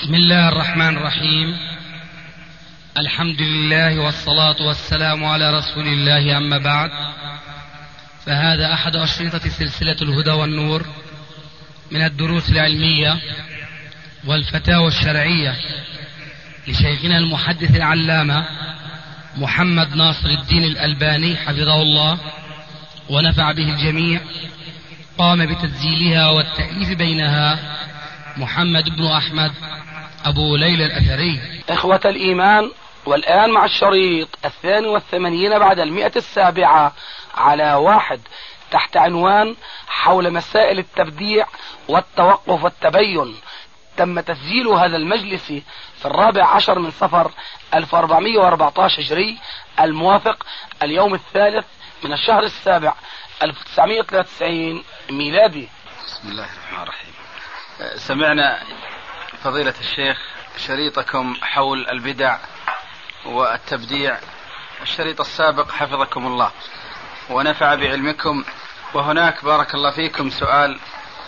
بسم الله الرحمن الرحيم. الحمد لله والصلاة والسلام على رسول الله، أما بعد، فهذا أحد أشرطة سلسلة الهدى والنور من الدروس العلمية والفتاوى الشرعية لشيخنا المحدث العلامة محمد ناصر الدين الألباني حفظه الله ونفع به الجميع. قام بتسجيلها والتأليف بينها محمد بن أحمد أبو ليلى الأثري. إخوة الإيمان، والآن مع الشريط 82 بعد 107 على 1 تحت عنوان حول مسائل التبديع والتوقف والتبين. تم تسجيل هذا المجلس في 14 من صفر 1414 هجري، الموافق اليوم 3 من الشهر 7 1993 ميلادي. بسم الله الرحمن الرحيم. سمعنا فضيلة الشيخ شريطكم حول البدع والتبديع، الشريط السابق حفظكم الله ونفع بعلمكم. وهناك بارك الله فيكم سؤال.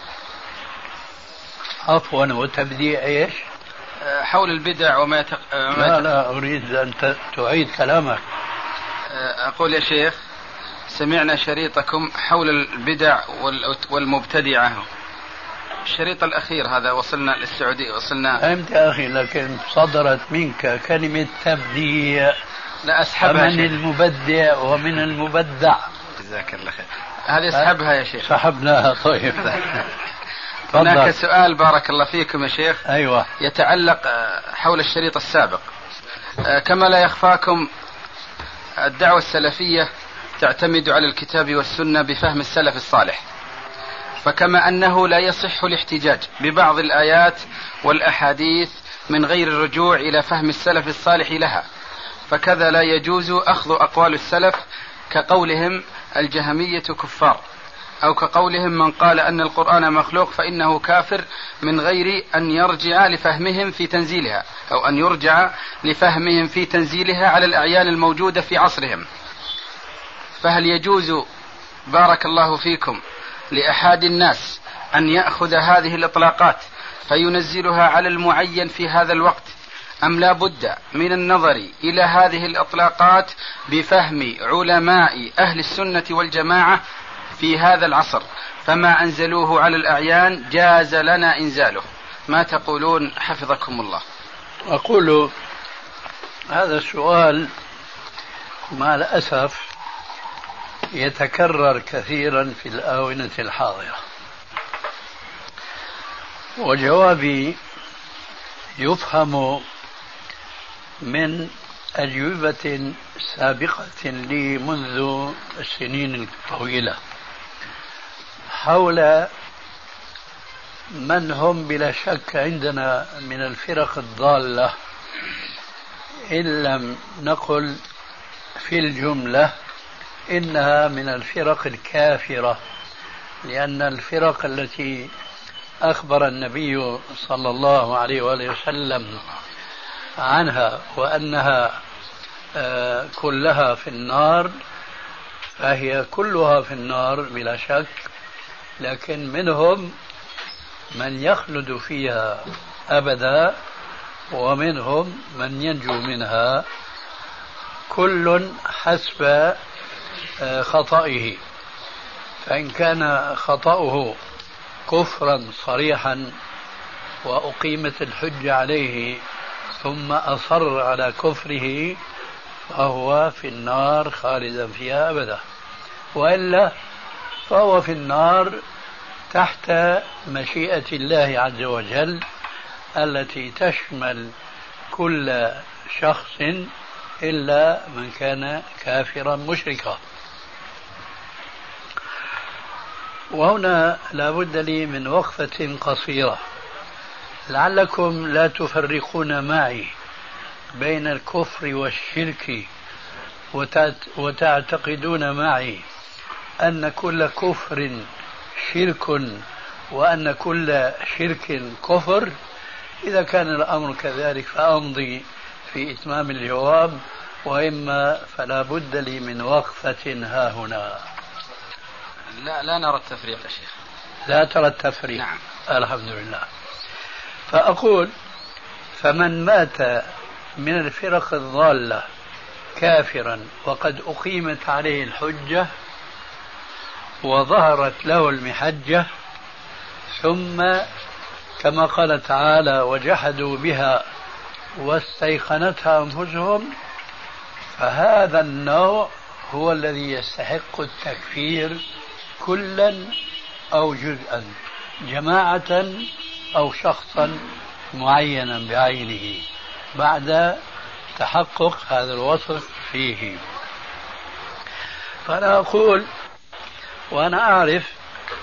عفوا، وتبديع ايش؟ حول البدع وما لا اريد ان تعيد كلامك. اقول يا شيخ، سمعنا شريطكم حول البدع والمبتدعة، الشريط الأخير هذا وصلنا للسعودية، وصلنا. فهمت يا أخي، لكن صدرت منك كلمة تبديع. لا أسحبها من المبدع ومن المبدع. جزاك الله خير. هذه اسحبها يا شيخ. سحبناها. طيب. هناك سؤال بارك الله فيكم يا شيخ. أيوة. يتعلق حول الشريط السابق. كما لا يخفاكم، الدعوة السلفية تعتمد على الكتاب والسنة بفهم السلف الصالح، فكما أنه لا يصح الاحتجاج ببعض الآيات والأحاديث من غير الرجوع إلى فهم السلف الصالح لها، فكذا لا يجوز أخذ أقوال السلف كقولهم الجهمية كفار، أو كقولهم من قال أن القرآن مخلوق فإنه كافر، من غير أن يرجع لفهمهم في تنزيلها، أو أن يرجع لفهمهم في تنزيلها على الأعيان الموجودة في عصرهم. فهل يجوز بارك الله فيكم لأحد الناس أن يأخذ هذه الإطلاقات فينزلها على المعين في هذا الوقت، أم لا بد من النظر إلى هذه الإطلاقات بفهم علماء أهل السنة والجماعة في هذا العصر، فما أنزلوه على الأعيان جاز لنا إنزاله؟ ما تقولون حفظكم الله؟ أقول هذا السؤال مع الأسف يتكرر كثيرا في الآونة الحاضرة، وجوابي يفهم من أجوبة سابقة لي منذ السنين الطويلة حول من هم بلا شك عندنا من الفرق الضالة، إن لم نقل في الجملة إنها من الفرق الكافرة، لأن الفرق التي أخبر النبي صلى الله عليه وآله وسلم عنها وأنها كلها في النار، فهي كلها في النار بلا شك، لكن منهم من يخلد فيها أبدا ومنهم من ينجو منها، كل حسب خطئه. فإن كان خطأه كفرا صريحا وأقيمت الحجة عليه ثم أصر على كفره فهو في النار خالدا فيها أبدا، وإلا فهو في النار تحت مشيئة الله عز وجل التي تشمل كل شخص إلا من كان كافرا مشركا. وهنا لا بد لي من وقفة قصيرة، لعلكم لا تفرقون معي بين الكفر والشرك وتعتقدون معي أن كل كفر شرك وأن كل شرك كفر. إذا كان الأمر كذلك فأمضي في إتمام الجواب، وإما فلا بد لي من وقفة ها هنا. لا نرى التفريق يا شيخ. لا ترى التفريق. نعم. الحمد لله. فأقول فمن مات من الفرق الضالة كافرا وقد أقيمت عليه الحجة وظهرت له المحجة، ثم كما قال تعالى وجحدوا بها واستيقنتها أنفسهم، فهذا النوع هو الذي يستحق التكفير كلا أو جزءا، جماعة أو شخصا معينا بعينه بعد تحقق هذا الوصف فيه. فأنا أقول وأنا أعرف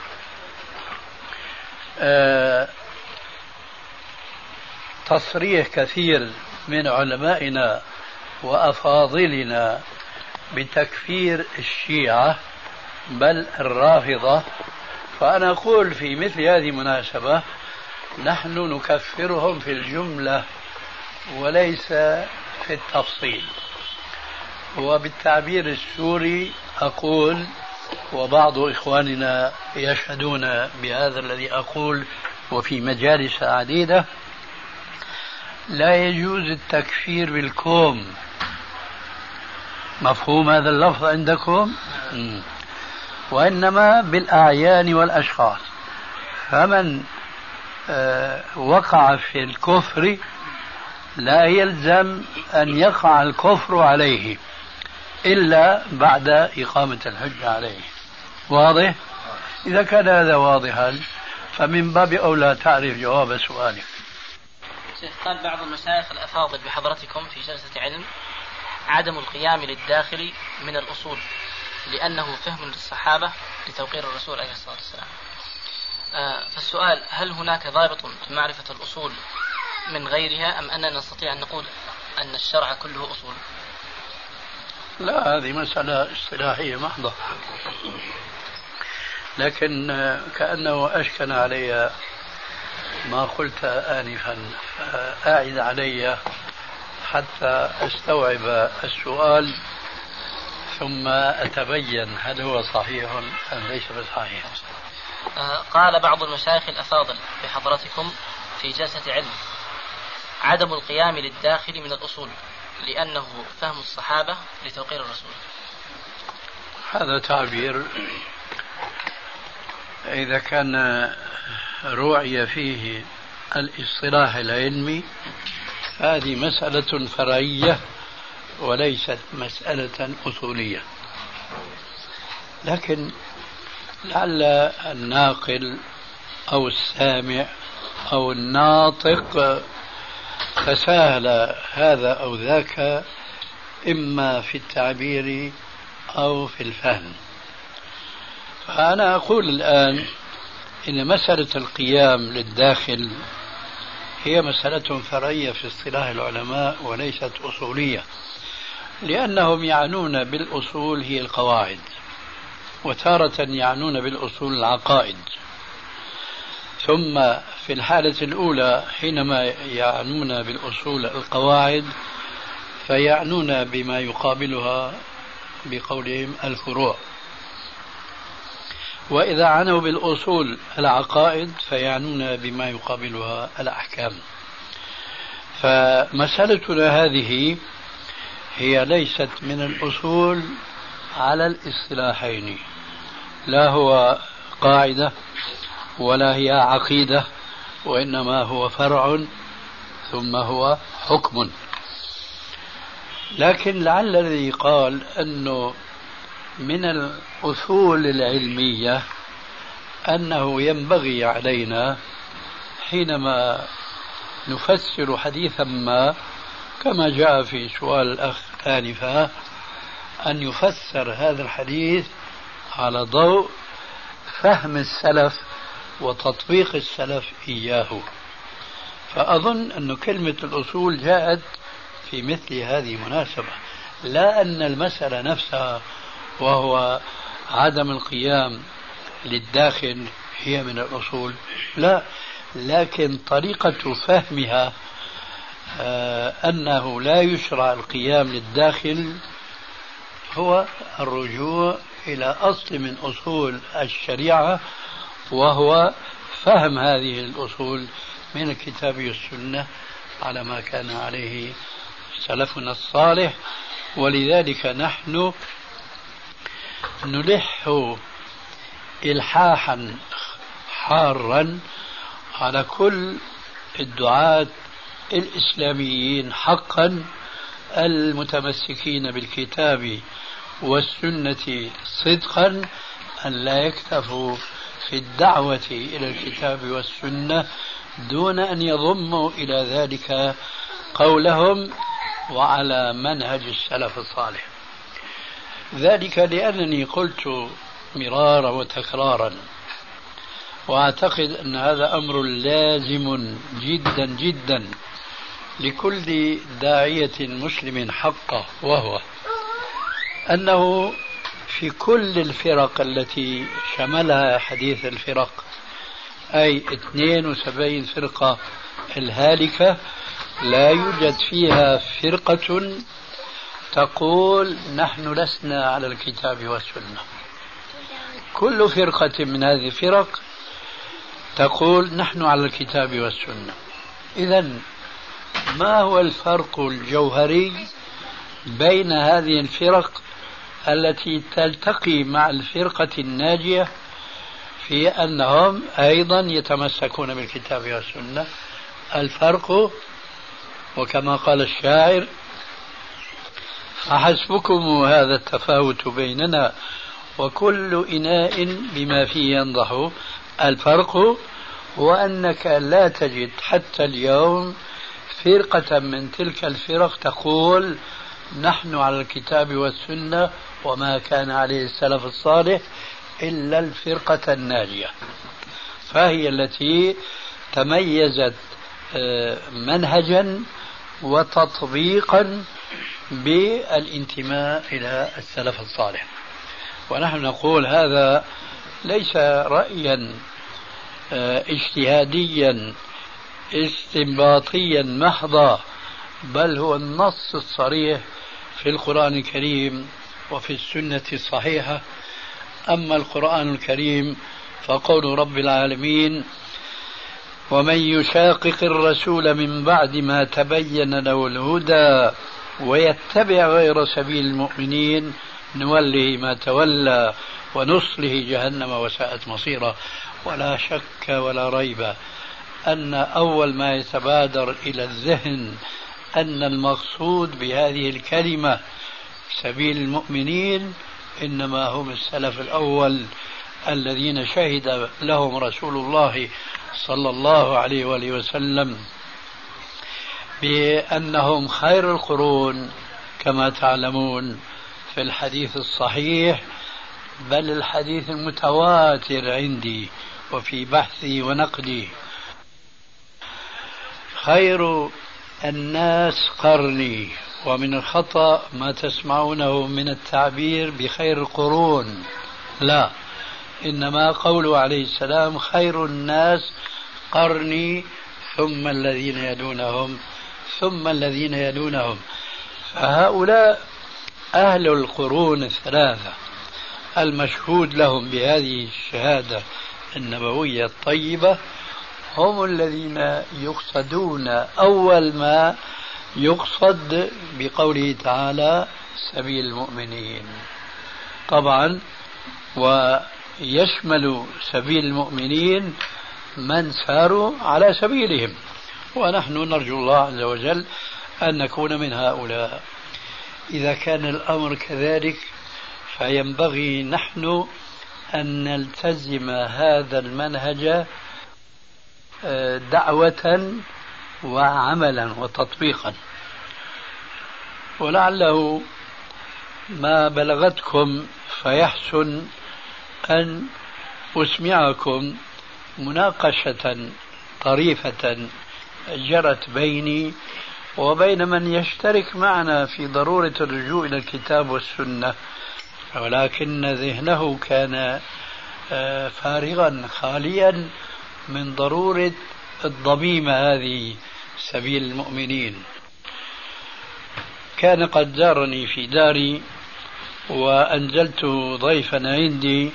تصريح كثير من علمائنا وأفاضلنا بتكفير الشيعة بل الرافضة، فأنا أقول في مثل هذه المناسبة نحن نكفرهم في الجملة وليس في التفصيل. وبالتعبير السوري أقول، وبعض إخواننا يشهدون بهذا الذي أقول وفي مجالس عديدة، لا يجوز التكفير بالكوم. مفهوم هذا اللفظ عندكم؟ وإنما بالأعيان والأشخاص. فمن وقع في الكفر لا يلزم أن يقع الكفر عليه إلا بعد إقامة الحجة عليه. واضح؟ إذا كان هذا واضحا فمن باب أولى تعرف جواب سؤالك. شيخ، قال بعض المشايخ الأفاضل بحضرتكم في جلسة علم عدم القيام للداخل من الأصول لأنه فهم للصحابة لتوقير الرسول عليه الصلاة والسلام. فالسؤال، هل هناك ضابط في معرفة الأصول من غيرها أم أننا نستطيع أن نقول أن الشرع كله أصول؟ لا، هذه مسألة اصطلاحية محضة، لكن كأنه أشكل علي ما قلت آنفا، فأعد علي حتى أستوعب السؤال ثم أتبين هل هو صحيح أم ليس بصحيح. قال بعض المشايخ الأفاضل بحضرتكم في جلسة علم عدم القيام للداخل من الأصول لأنه فهم الصحابة لتوقير الرسول. هذا تعبير إذا كان روعي فيه الاصطلاح العلمي هذه مسألة فرعية وليست مسألة أصولية، لكن لعل الناقل أو السامع أو الناطق تساهل هذا أو ذاك إما في التعبير أو في الفهم. فأنا أقول الآن إن مسألة القيام للداخل هي مسألة فرعية في اصطلاح العلماء وليست أصولية، لأنهم يعنون بالأصول هي القواعد، وتارة يعنون بالأصول العقائد. ثم في الحالة الأولى حينما يعنون بالأصول القواعد فيعنون بما يقابلها بقولهم الفروع، وإذا عنوا بالأصول العقائد فيعنون بما يقابلها الأحكام. فمسألتنا هذه هي ليست من الأصول على الاصطلاحين، لا هو قاعدة ولا هي عقيدة، وإنما هو فرع ثم هو حكم. لكن لعل الذي قال أنه من الأصول العلمية أنه ينبغي علينا حينما نفسر حديثا ما كما جاء في سؤال الأخ آنفا أن يفسر هذا الحديث على ضوء فهم السلف وتطبيق السلف إياه. فأظن أن كلمة الأصول جاءت في مثل هذه المناسبة، لا أن المسألة نفسها وهو عدم القيام للداخل هي من الأصول، لا، لكن طريقة فهمها أنه لا يشرع القيام للداخل هو الرجوع إلى أصل من أصول الشريعة، وهو فهم هذه الأصول من الكتاب والسنة على ما كان عليه سلفنا الصالح. ولذلك نحن نلح إلحاحا حارا على كل الدعاة الإسلاميين حقا المتمسكين بالكتاب والسنة صدقا أن لا يكتفوا في الدعوة إلى الكتاب والسنة دون أن يضموا إلى ذلك قولهم وعلى منهج السلف الصالح. ذلك لأنني قلت مرارا وتكرارا، وأعتقد أن هذا أمر لازم جدا جدا لكل داعية مسلم حقه، وهو أنه في كل الفرق التي شملها حديث الفرق، أي 72 فرقة الهالكة، لا يوجد فيها فرقة تقول نحن لسنا على الكتاب والسنة. كل فرقة من هذه الفرق تقول نحن على الكتاب والسنة. إذن ما هو الفرق الجوهري بين هذه الفرق التي تلتقي مع الفرقة الناجية في أنهم أيضا يتمسكون بالكتاب والسنة؟ الفرق وكما قال الشاعر: فحسبكم هذا التفاوت بيننا وكل إناء بما فيه ينضح. الفرق هو أنك لا تجد حتى اليوم فرقة من تلك الفرق تقول نحن على الكتاب والسنة وما كان عليه السلف الصالح إلا الفرقة الناجية، فهي التي تميزت منهجا وتطبيقا بالانتماء إلى السلف الصالح. ونحن نقول هذا ليس رأيا اجتهاديا استنباطيا محضا، بل هو النص الصريح في القرآن الكريم وفي السنة الصحيحة. أما القرآن الكريم فقول رب العالمين: ومن يشاقق الرسول من بعد ما تبين له الهدى ويتبع غير سبيل المؤمنين نوله ما تولى ونصله جهنم وساءت مصيرا. ولا شك ولا ريب أن أول ما يتبادر إلى الذهن أن المقصود بهذه الكلمة سبيل المؤمنين إنما هم السلف الأول الذين شهد لهم رسول الله صلى الله عليه وآله وسلم بأنهم خير القرون كما تعلمون في الحديث الصحيح، بل الحديث المتواتر عندي وفي بحثي ونقدي: خير الناس قرني. ومن الخطأ ما تسمعونه من التعبير بخير القرون، لا، إنما قوله عليه السلام خير الناس قرني ثم الذين يلونهم ثم الذين يلونهم. فهؤلاء أهل القرون الثلاثة المشهود لهم بهذه الشهادة النبوية الطيبة هم الذين يقصدون أول ما يقصد بقوله تعالى سبيل المؤمنين. طبعا ويشمل سبيل المؤمنين من ساروا على سبيلهم، ونحن نرجو الله عز وجل أن نكون من هؤلاء. إذا كان الأمر كذلك فينبغي نحن أن نلتزم هذا المنهج دعوة وعملا وتطبيقا. ولعله ما بلغتكم فيحسن أن أسمعكم مناقشة طريفة جرت بيني وبين من يشترك معنا في ضرورة الرجوع إلى الكتاب والسنة، ولكن ذهنه كان فارغا خاليا من ضرورة الضميمة هذه سبيل المؤمنين. كان قد زارني في داري وأنزلت ضيفا عندي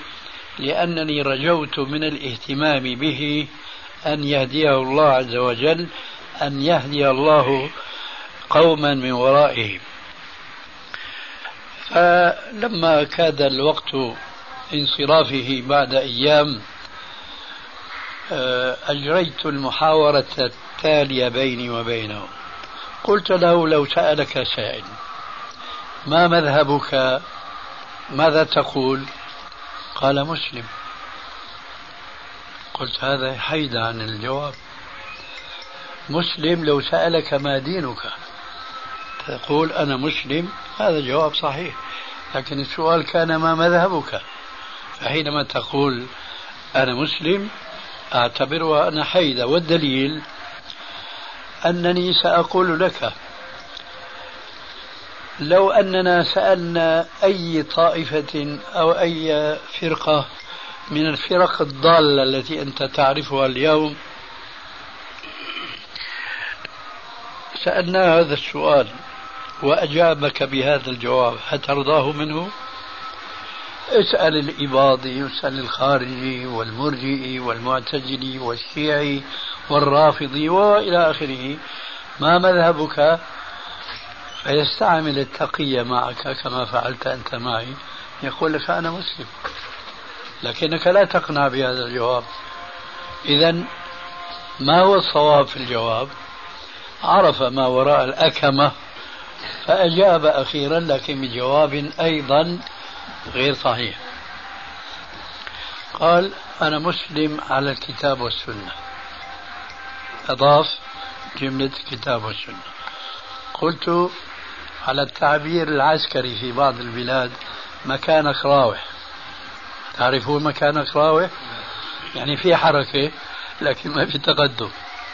لأنني رجوت من الاهتمام به أن يهديه الله عز وجل أن يهدي الله قوما من ورائهم. فلما كاد الوقت انصرافه بعد أيام أجريت المحاورة التالية بيني وبينه. قلت له: لو سألك سائل ما مذهبك ماذا تقول؟ قال: مسلم. قلت: هذا حيد عن الجواب. مسلم. لو سألك ما دينك تقول أنا مسلم، هذا جواب صحيح، لكن السؤال كان ما مذهبك، فحينما تقول أنا مسلم أعتبرها أنا حيدة. والدليل أنني سأقول لك لو أننا سألنا أي طائفة أو أي فرقة من الفرق الضالة التي أنت تعرفها اليوم، سألنا هذا السؤال وأجابك بهذا الجواب، هترضاه منه؟ اسأل الإباضي، واسأل الخارجي والمرجئي والمعتزلي والشيعي والرافضي وإلى آخره ما مذهبك، فيستعمل التقية معك كما فعلت أنت معي، يقول لك أنا مسلم، لكنك لا تقنع بهذا الجواب. إذن ما هو الصواب في الجواب؟ عرف ما وراء الأكمة فأجاب أخيرا، لكن بجواب أيضا غير صحيح. قال: أنا مسلم على الكتاب والسنة. أضاف جملة كتاب والسنة. قلت: على التعبير العسكري في بعض البلاد مكانك راوح. تعرفون مكانك راوح؟ يعني في حركة لكن ما في تقدم.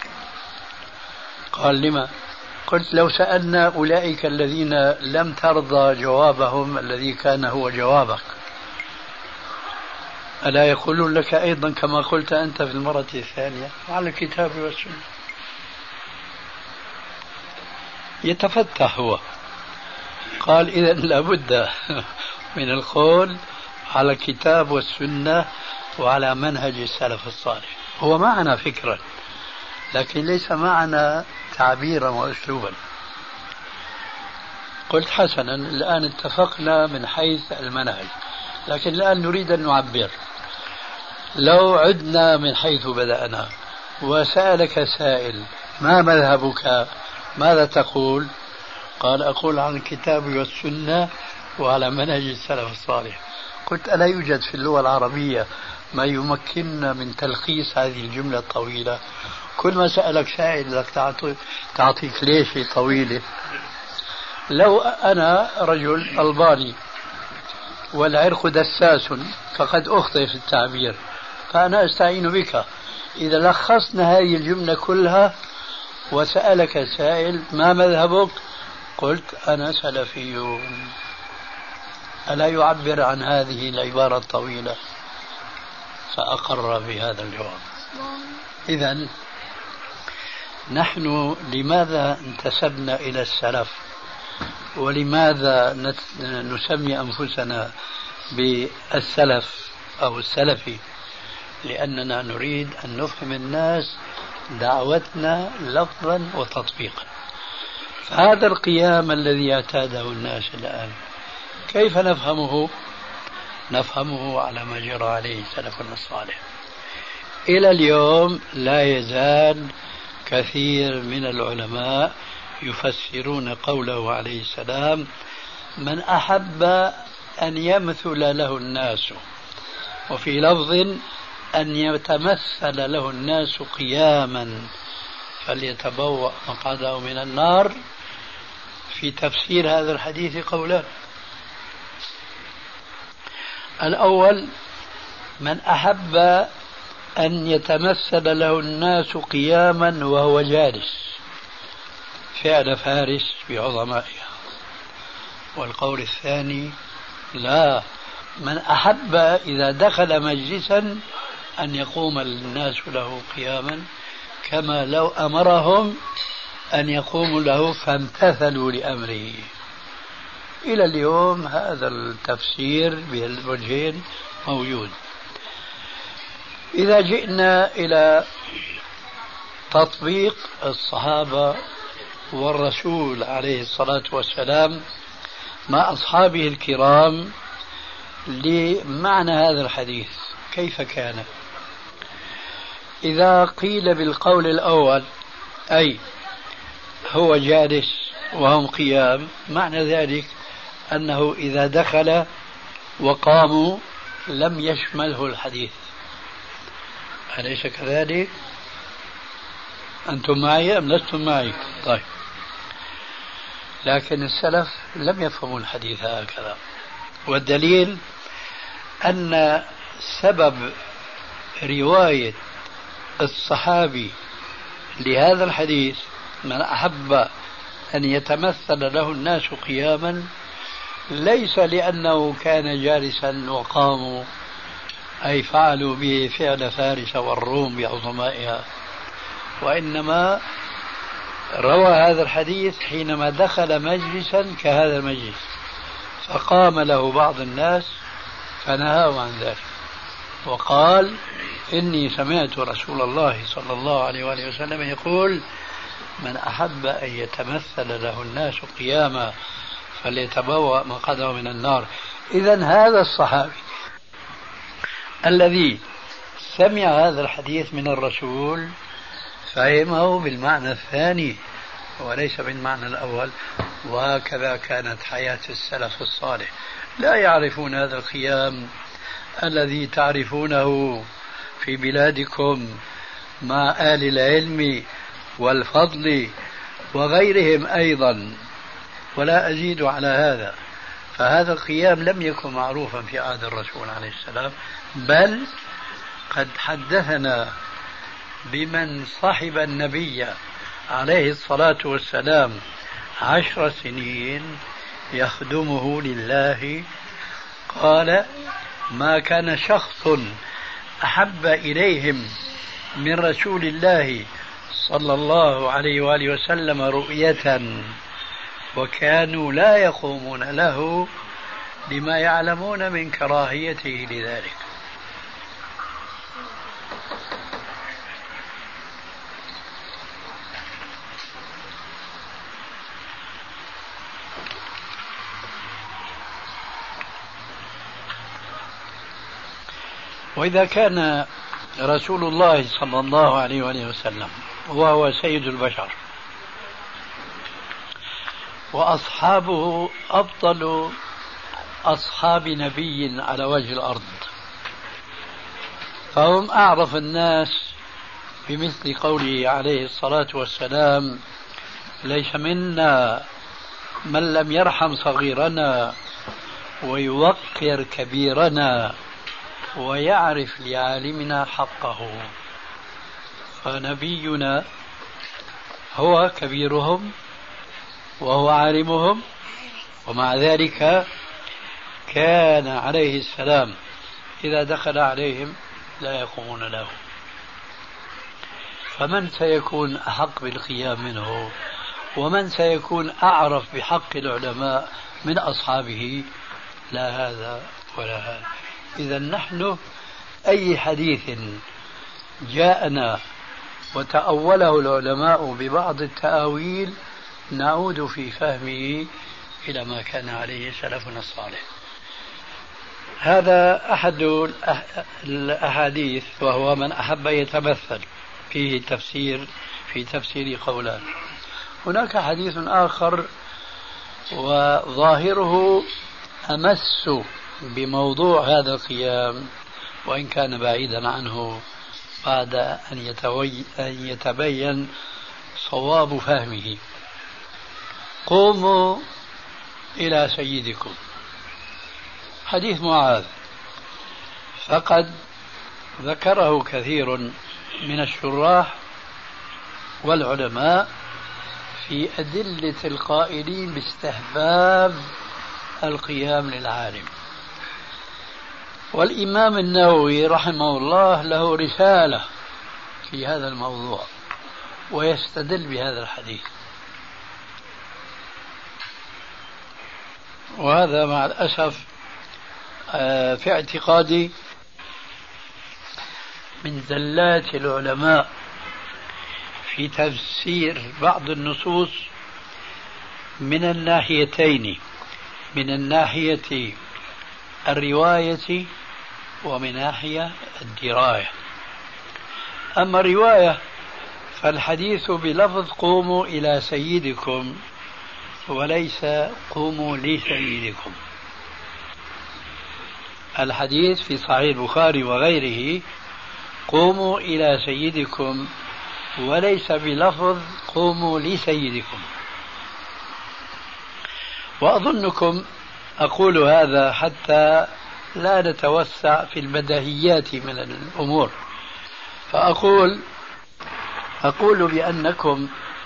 قال: لما؟ قلت: لو سألنا أولئك الذين لم ترضى جوابهم الذي كان هو جوابك، ألا يقولون لك أيضا كما قلت أنت في المرة الثانية على الكتاب والسنة؟ يتفتح هو. قال: إذن لابد من القول على الكتاب والسنة وعلى منهج السلف الصالح. هو معنا فكرا لكن ليس معنا تعبيرا وأسلوبا. قلت: حسنا، الآن اتفقنا من حيث المنهج، لكن الآن نريد أن نعبر. لو عدنا من حيث بدأنا وسألك سائل ما مذهبك ماذا تقول؟ قال: أقول عن الكتاب والسنة وعلى منهج السلف الصالح. قلت: ألا يوجد في اللغة العربية ما يمكننا من تلخيص هذه الجملة الطويلة؟ كل ما سألك سائل لك تعطيك ليش طويلة. لو أنا رجل ألباني والعرق دساس فقد أخطئ في التعبير، فأنا أستعين بك. إذا لخصنا هذه الجملة كلها وسألك سائل ما مذهبك، قلت: أنا سلفي. ألا يعبر عن هذه العبارة الطويلة؟ فأقر بهذا الجواب. إذن نحن لماذا انتسبنا إلى السلف ولماذا نسمي أنفسنا بالسلف أو السلفي؟ لأننا نريد أن نفهم الناس دعوتنا لفظا وتطبيقا. فهذا القيام الذي اعتاده الناس الآن كيف نفهمه؟ نفهمه على ما جرى عليه سلفنا الصالح. إلى اليوم لا يزال كثير من العلماء يفسرون قوله عليه السلام: من أحب أن يمثل له الناس، وفي لفظ أن يتمثل له الناس قياما فليتبوأ مقعده من النار. في تفسير هذا الحديث قولان: الأول من أحب أن يتمثل له الناس قياما وهو جالس، فعل فارس بعظمائها. والقول الثاني: لا، من أحب إذا دخل مجلسا أن يقوم الناس له قياما كما لو أمرهم أن يقوموا له فامتثلوا لأمره. إلى اليوم هذا التفسير بالوجهين موجود. إذا جئنا إلى تطبيق الصحابة والرسول عليه الصلاة والسلام مع أصحابه الكرام لمعنى هذا الحديث كيف كان. إذا قيل بالقول الأول أي هو جالس وهم قيام، معنى ذلك أنه إذا دخل وقاموا لم يشمله الحديث، أليس كذلك؟ أنتم معي أم لستم معي؟ طيب، لكن السلف لم يفهموا الحديث هكذا، والدليل أن سبب رواية الصحابي لهذا الحديث من أحب أن يتمثل له الناس قياما ليس لأنه كان جالسا وقاموا أي فعلوا به فعل فارس والروم بعظمائها، وإنما روى هذا الحديث حينما دخل مجلسا كهذا المجلس فقام له بعض الناس فنهاه عن ذلك وقال إني سمعت رسول الله صلى الله عليه وآله وسلم يقول من أحب أن يتمثل له الناس قياما فليتبوأ مقعده من النار. إذن هذا الصحابي الذي سمع هذا الحديث من الرسول فهمه بالمعنى الثاني وليس بالمعنى الأول، وهكذا كانت حياة السلف الصالح، لا يعرفون هذا القيام الذي تعرفونه في بلادكم مع آل العلم والفضل وغيرهم أيضا، ولا أزيد على هذا. فهذا القيام لم يكن معروفا في عهد الرسول عليه السلام، بل قد حدثنا بمن صحب النبي عليه الصلاة والسلام 10 سنين يخدمه لله، قال ما كان شخص أحب إليهم من رسول الله صلى الله عليه وآله وسلم رؤية وكانوا لا يقومون له لما يعلمون من كراهيته لذلك. وإذا كان رسول الله صلى الله عليه وآله وسلم وهو سيد البشر وأصحابه أفضل أصحاب نبي على وجه الأرض، فهم أعرف الناس بمثل قوله عليه الصلاة والسلام ليس منا من لم يرحم صغيرنا ويوقر كبيرنا ويعرف لعالمنا حقه. فنبينا هو كبيرهم وهو عالمهم، ومع ذلك كان عليه السلام إذا دخل عليهم لا يقومون له. فمن سيكون أحق بالقيام منه؟ ومن سيكون أعرف بحق العلماء من أصحابه؟ لا هذا ولا هذا. إذا نحن أي حديث جاءنا وتأوله العلماء ببعض التأويل نعود في فهمه إلى ما كان عليه سلفنا الصالح. هذا أحد الأحاديث، وهو من أحب يتمثل فيه في تفسير قولان. هناك حديث آخر وظاهره أمس بموضوع هذا القيام وإن كان بعيدا عنه بعد أن يتبين صواب فهمه. قوموا إلى سيدكم، حديث معاذ، فقد ذكره كثير من الشراح والعلماء في أدلة القائلين باستحباب القيام للعالم. والإمام النووي رحمه الله له رسالة في هذا الموضوع ويستدل بهذا الحديث، وهذا مع الأسف في اعتقادي من زلات العلماء في تفسير بعض النصوص من الناحيتين، من الناحية الرواية ومن ناحية الدراية. أما الرواية فالحديث بلفظ قوموا إلى سيدكم وليس قوموا لسيدكم. الحديث في صحيح البخاري وغيره قوموا إلى سيدكم وليس بلفظ قوموا لسيدكم. وأظنكم أقول هذا حتى لا نتوسع في البديهيات من الأمور، فأقول بأنكم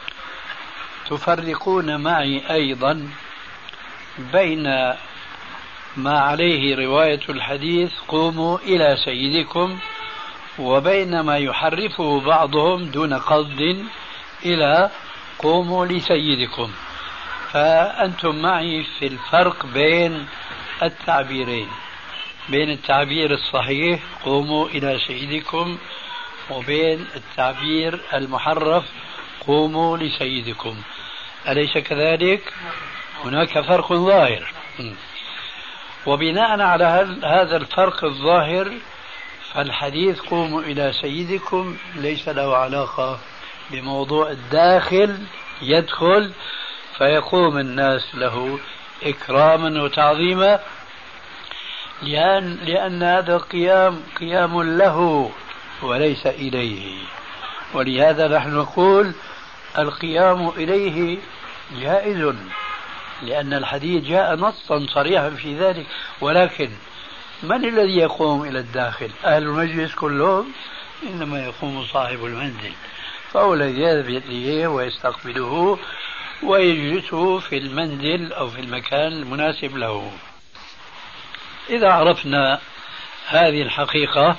تفرقون معي أيضا بين ما عليه رواية الحديث قوموا إلى سيدكم وبين ما يحرفه بعضهم دون قصد إلى قوموا لسيدكم. فأنتم معي في الفرق بين التعبيرين، بين التعبير الصحيح قوموا إلى سيدكم وبين التعبير المحرف قوموا لسيدكم. أليس كذلك؟ هناك فرق ظاهر، وبناء على هذا الفرق الظاهر فالحديث قوموا إلى سيدكم ليس له علاقة بموضوع الداخل يدخل فيقوم الناس له إكراما وتعظيما، لأن هذا قيام له وليس إليه. ولهذا نحن نقول القيام إليه جائز، لأن الحديث جاء نصا صريحا في ذلك. ولكن من الذي يقوم إلى الداخل؟ أهل المجلس كلهم؟ إنما يقوم صاحب المنزل، فهو الذي يذهب إليه ويستقبله ويجلسه في المنزل أو في المكان المناسب له. إذا عرفنا هذه الحقيقة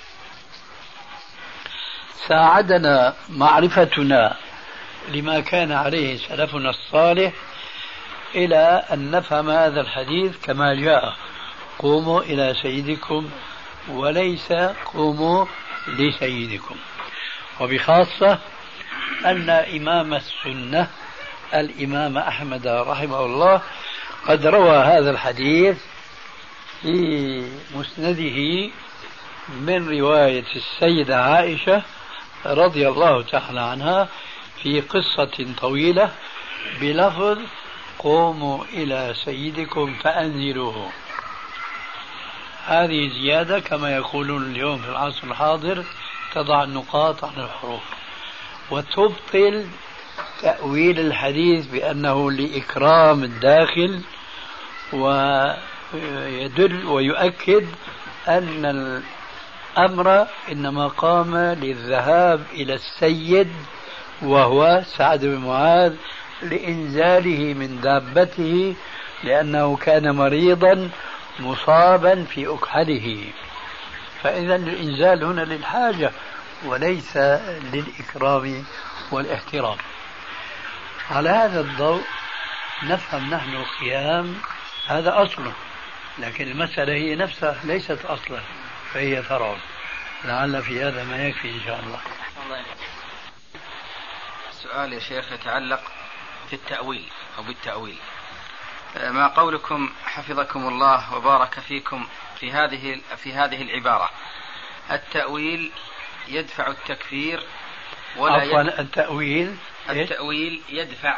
ساعدنا معرفتنا لما كان عليه سلفنا الصالح إلى أن نفهم هذا الحديث كما جاء قوموا إلى سيدكم وليس قوموا لسيدكم. وبخاصة أن إمام السنة الإمام أحمد رحمه الله قد روى هذا الحديث في مسنده من رواية السيدة عائشة رضي الله تعالى عنها في قصة طويلة بلفظ قوموا إلى سيدكم فأنزلوه. هذه زيادة كما يقولون اليوم في العصر الحاضر تضع النقاط عن الحروف، وتبطل تأويل الحديث بأنه لإكرام الداخل، ويدل ويؤكد أن الأمر إنما قام للذهاب إلى السيد وهو سعد بن معاذ لإنزاله من دابته لأنه كان مريضا مصابا في أكحله. فإذا الإنزال هنا للحاجة وليس للإكرام والاحترام. على هذا الضوء نفهم نحن القيام هذا أصله، لكن المسألة هي نفسها ليست أصلا فهي فرع. لعل في هذا ما يكفي إن شاء الله. سؤال يا شيخ يتعلق في التأويل أو بالتأويل. ما قولكم حفظكم الله وبارك فيكم في هذه العبارة التأويل يدفع التكفير ولا التأويل يدفع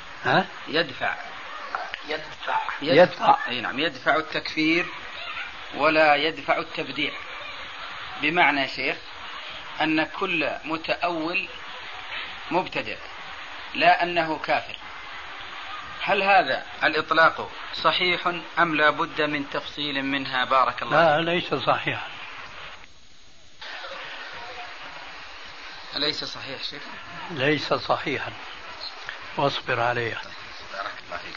أي نعم يدفع التكفير ولا يدفع التبديع. بمعنى يا شيخ أن كل متأول مبتدع لا أنه كافر. هل هذا الإطلاق صحيح أم لا بد من تفصيل منها؟ بارك الله. لا ليس صحيحا. أليس صحيح شيخ؟ ليس صحيحا، واصبر عليه. بارك الله فيك.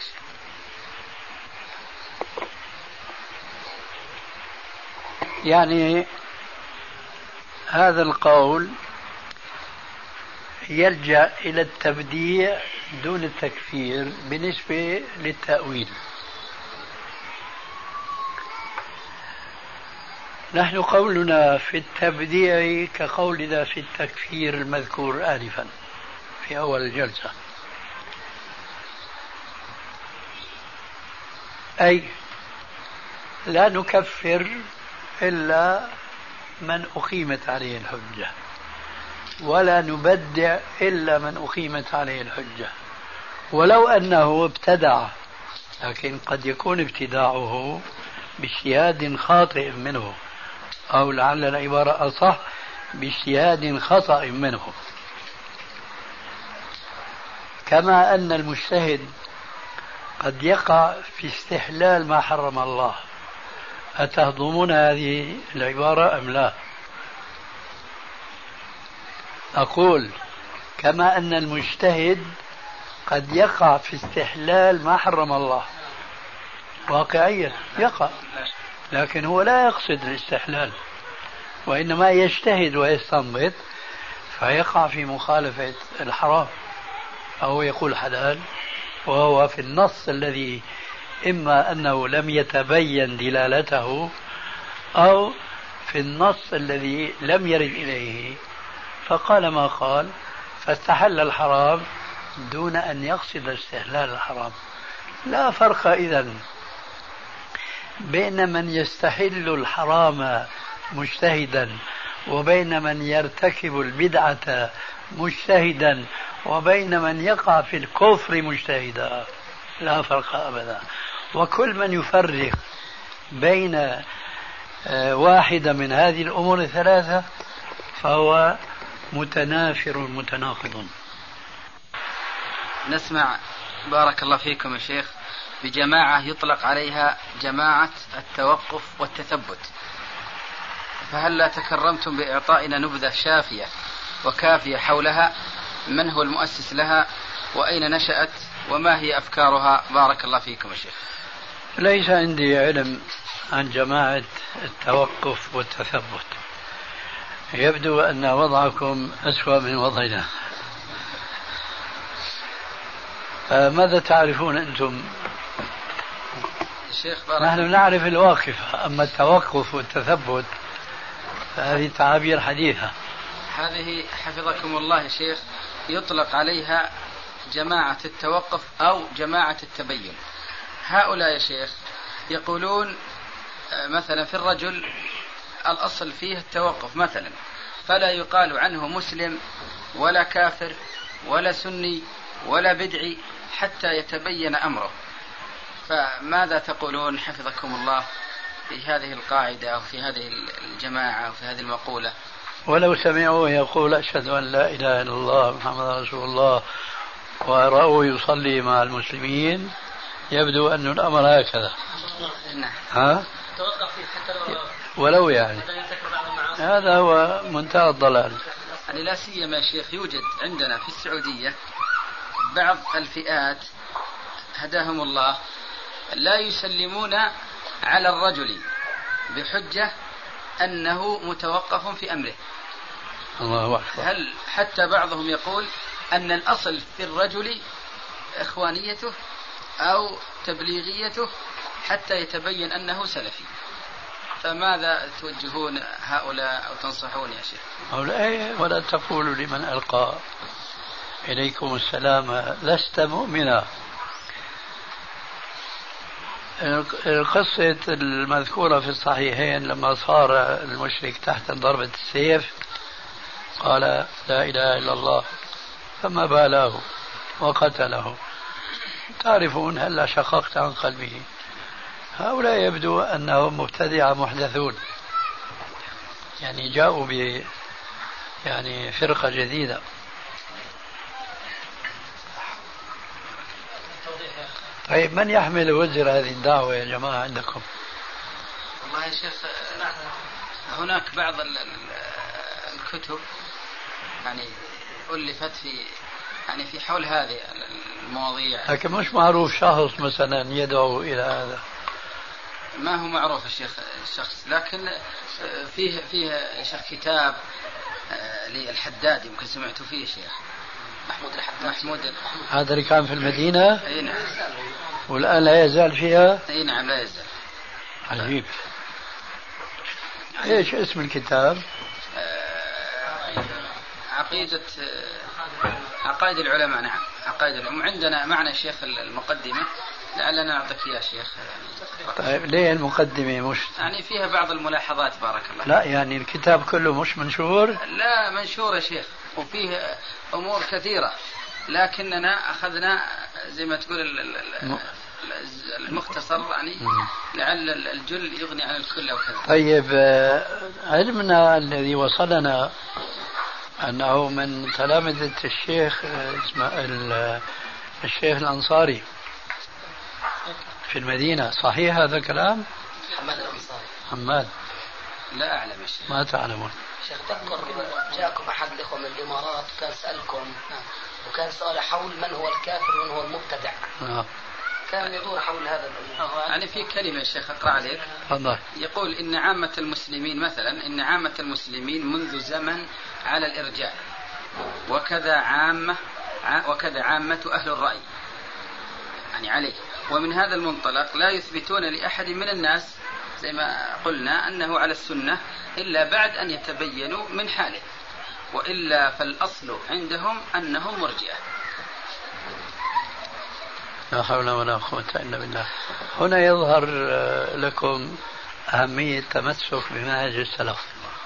يعني هذا القول يلجأ إلى التبديع دون التكفير بالنسبة للتأويل. نحن قولنا في التبديع كقولنا في التكفير المذكور آنفا، في أول الجلسة. أي لا نكفر إلا من أقيمت عليه الحجة، ولا نبدع إلا من أقيمت عليه الحجة، ولو أنه ابتدع، لكن قد يكون ابتداعه باجتهاد خاطئ منه، أو لعل العبارة أصح باجتهاد خطأ منه. كما أن المجتهد قد يقع في استحلال ما حرم الله. أتهضمون هذه العبارة أم لا؟ أقول كما أن المجتهد قد يقع في استحلال ما حرم الله، واقعيا يقع، لكن هو لا يقصد الاستحلال، وإنما يجتهد ويستنبط فيقع في مخالفة الحرام، أو يقول حلال وهو في النص الذي إما أنه لم يتبين دلالته، أو في النص الذي لم يرد إليه فقال ما قال، فاستحل الحرام دون أن يقصد استحلال الحرام. لا فرق إذن بين من يستحل الحرام مجتهدا وبين من يرتكب البدعة مجتهدا وبين من يقع في الكفر مجتهدا، لا فرق أبدا. وكل من يفرق بين واحدة من هذه الأمور الثلاثة فهو متنافر متناقض. نسمع بارك الله فيكم يا شيخ بجماعة يطلق عليها جماعة التوقف والتثبت، فهل لا تكرمتم بإعطائنا نبذة شافية وكافية حولها؟ من هو المؤسس لها وأين نشأت وما هي أفكارها؟ بارك الله فيكم يا شيخ. ليس عندي علم عن جماعة التوقف والتثبت، يبدو أن وضعكم أسوأ من وضعنا. ماذا تعرفون أنتم؟ نحن نعرف الواقفة، أما التوقف والتثبت فهذه تعابير حديثة. هذه حفظكم الله يا شيخ يطلق عليها جماعة التوقف أو جماعة التبين. هؤلاء يا شيخ يقولون مثلا في الرجل الأصل فيه التوقف مثلا، فلا يقال عنه مسلم ولا كافر ولا سني ولا بدعي حتى يتبين أمره. فماذا تقولون حفظكم الله في هذه القاعدة أو في هذه الجماعة أو في هذه المقولة؟ ولو سمعوه يقول أشهد أن لا إله إلا الله محمد رسول الله ورأوه يصلي مع المسلمين يبدو أن الأمر هكذا. ها؟ ولو يعني هذا هو منتهى الضلال. يعني لا سيما يا شيخ يوجد عندنا في السعودية بعض الفئات هداهم الله لا يسلمون على الرجل بحجة أنه متوقف في أمره. الله أكبر. هل حتى بعضهم يقول أن الأصل في الرجل إخوانيته أو تبليغيته حتى يتبين أنه سلفي. فماذا توجهون هؤلاء أو تنصحون يا شيخ؟ هؤلاء ولا تقولوا لمن ألقى إليكم السلام لست مؤمنا. القصة المذكورة في الصحيحين لما صار المشرك تحت ضربة السيف قال لا إله إلا الله فما باله وقتله. تعرفون هلا شققت عن قلبه. هؤلاء يبدو أنهم مبتدعة محدثون، يعني جاءوا ب يعني فرقة جديدة. طيب من يحمل وزر هذه الدعوة يا جماعة عندكم؟ والله يا شيخ هناك بعض الكتب يعني ألفت في حول هذه المواضيع، لكن مش معروف شخص مثلا يدعو إلى هذا. ما هو معروف الشخص، لكن فيه شيخ كتاب للحداد يمكن سمعتوا فيه شيخ محمود هذا اللي كان في المدينة. اي نعم. والآن لا يزال فيها. اي نعم لا يزال. عجيب. ايش اسم الكتاب؟ عقيدة عقائد العلماء. نعم عقائد العلماء. عندنا معنا شيخ المقدمة، لعلنا نعطيك يا شيخ. طيب ليه المقدمة مش يعني فيها بعض الملاحظات بارك الله. لا يعني الكتاب كله مش منشور؟ لا منشور يا شيخ، وفيه أمور كثيرة، لكننا أخذنا زي ما تقول المختصر، يعني لعل الجل يغني عن الكل أو كذا. طيب علمنا الذي وصلنا أنه من تلامذة الشيخ الشيخ الأنصاري في المدينة، صحيح هذا الكلام؟ حماد الأنصاري. حماد لا أعلم يا شيخ. ما تعلمون؟ شيخ تذكر جاءكم أحد الإخوة من الإمارات وكان سألكم، وكان سؤال حول من هو الكافر ومن هو المبتدع. كان يدور حول هذا الأمر. يعني في كلمة يا شيخ أقرأ عليك. الله. يقول إن عامة المسلمين مثلا، إن عامة المسلمين منذ زمن على الإرجاء، وكذا عامة أهل الرأي يعني عليه، ومن هذا المنطلق لا يثبتون لأحد من الناس زي ما قلنا أنه على السنة إلا بعد أن يتبينوا من حاله، وإلا فالأصل عندهم أنهم مرجئة. لا حول ولا قوة إلا بالله. هنا يظهر لكم أهمية التمسك بمنهج السلف.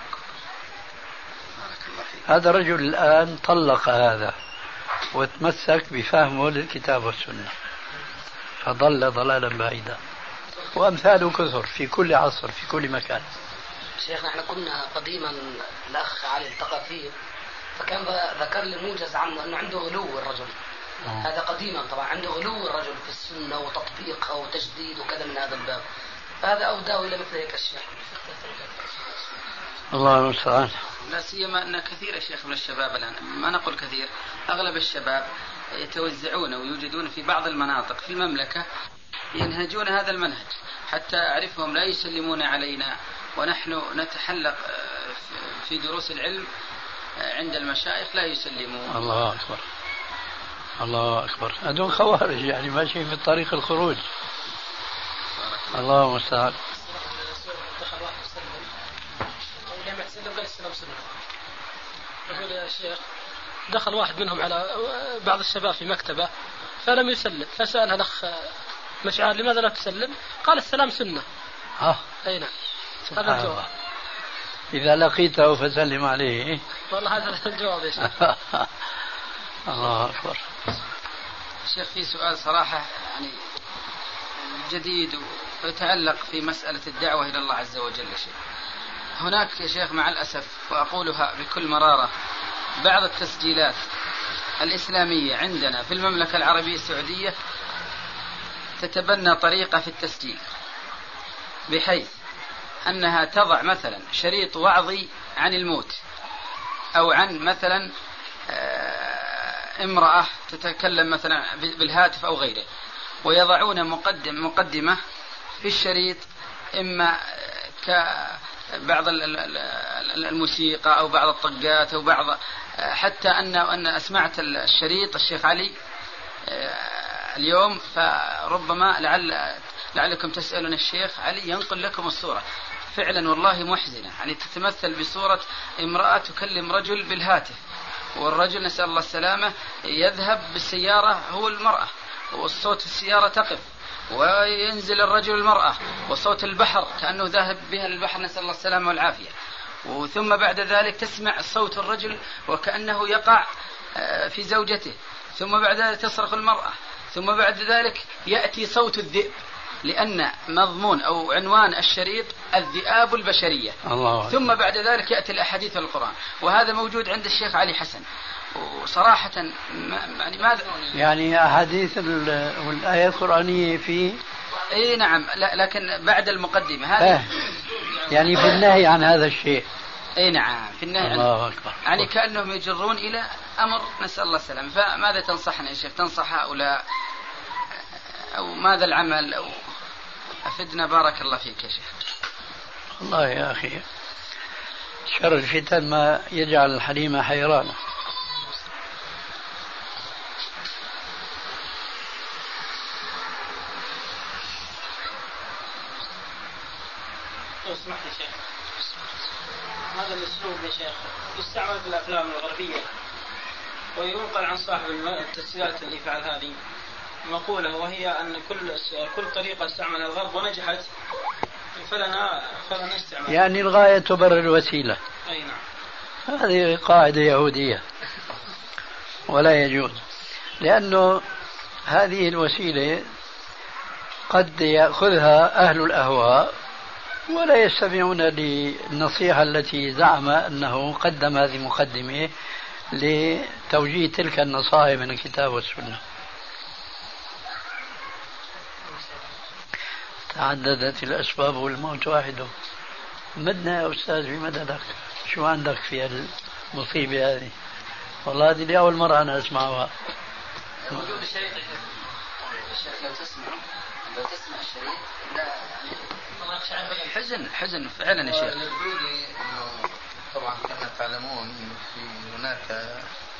هذا الرجل الآن طلق هذا وتمسك بفهمه للكتاب والسنة، فضل ضلالا بعيدا، وأمثاله كثر في كل عصر في كل مكان. شيخنا احنا كنا قديما الأخ علي التقى فيه، فكان ذكر لي موجز عنه أنه عنده غلو الرجل. هذا قديما طبعا، عنده غلو الرجل في السنة وتطبيقها وتجديد وكذا من هذا الباب، فهذا أوداه إلى مثل هيك أشياء. الله المستعان. لا سيما أن كثير يا شيخ من الشباب الآن، ما نقول كثير، أغلب الشباب يتوزعون ويوجدون في بعض المناطق في المملكة ينهجون هذا المنهج، حتى أعرفهم لا يسلمون علينا ونحن نتحلق في دروس العلم عند المشايخ لا يسلمون. الله أكبر الله أكبر. هذول خوارج يعني ماشيين في طريق الخروج. الله المستعان. دخل واحد يسلم ولما يسلم قال السلام سنة. يقول يا شيخ دخل واحد منهم على بعض الشباب في مكتبه فلم يسلم، فسأل الأخ مشعار لماذا لا تسلم؟ قال السلام سنة. أي نعم. هذا الجواب. إذا لقيته فسلم عليه. والله هذا الجواب يا شيخ. الله أكبر. شيخ في سؤال صراحة يعني جديد ويتعلق في مسألة الدعوة إلى الله عز وجل. شيخ هناك يا شيخ مع الأسف وأقولها بكل مرارة بعض التسجيلات الإسلامية عندنا في المملكة العربية السعودية تتبنى طريقة في التسجيل بحيث أنها تضع مثلا شريط وعظي عن الموت، أو عن مثلا امرأة تتكلم مثلا بالهاتف أو غيره، ويضعون مقدمة في الشريط إما كبعض الموسيقى أو بعض الطقات أو بعض، حتى أن أسمعت الشريط الشيخ علي اليوم، فربما لعلكم تسألون الشيخ علي ينقل لكم الصورة، فعلا والله محزنة، يعني تتمثل بصورة امرأة تكلم رجل بالهاتف، والرجل نسأل الله السلامة يذهب بالسيارة هو المرأة، والصوت السيارة تقف، وينزل الرجل المرأة، وصوت البحر كأنه ذاهب بها للبحر نسأل الله السلامة والعافية، وثم بعد ذلك تسمع صوت الرجل وكأنه يقع في زوجته، ثم بعد ذلك تصرخ المرأة، ثم بعد ذلك يأتي صوت الذئب، لأن مضمون أو عنوان الشريط الذئاب البشرية. ثم بعد ذلك يأتي الأحاديث القرآن، وهذا موجود عند الشيخ علي حسن. وصراحة يعني ماذا يعني أحاديث والآية القرآنية فيه؟ إيه نعم، لكن بعد المقدمة هذا يعني في النهي عن هذا الشيء. إيه نعم في النهي عن يعني كأنهم يجرون إلى أمر نسأل الله السلام. فماذا تنصحنا يا شيخ؟ تنصح هؤلاء أو ماذا العمل؟ أو أفدنا بارك الله فيك يا شيخ. والله يا أخي شر الفتن ما يجعل الحليم حيرانا. لو سمحت يا شيخ، هذا الأسلوب يا شيخ يستعمل في الأفلام الغربية وينقل عن صاحب التسجيلات اللي فعل هذه مقولة، وهي أن كل طريقة استعملها الغرب ونجحت فلنا استعمال. يعني الغاية تبرر الوسيلة. أي نعم. هذه قاعدة يهودية ولا يجوز، لأنه هذه الوسيلة قد يأخذها أهل الأهواء ولا يستمعون للنصيحة التي زعم أنه قدم هذه مقدمة لتوجيه تلك النصائح من الكتاب والسنة. تعددت الأسباب والموت واحد. مدنا يا أستاذ في مددك، شو عندك في المصيبة هذه؟ والله هذه لأول مرة أنا أسمعها. موجود الشريط لو تسمع الشريط لا حزن فعلا يا شيخ. طبعا كما تعلمون في هناك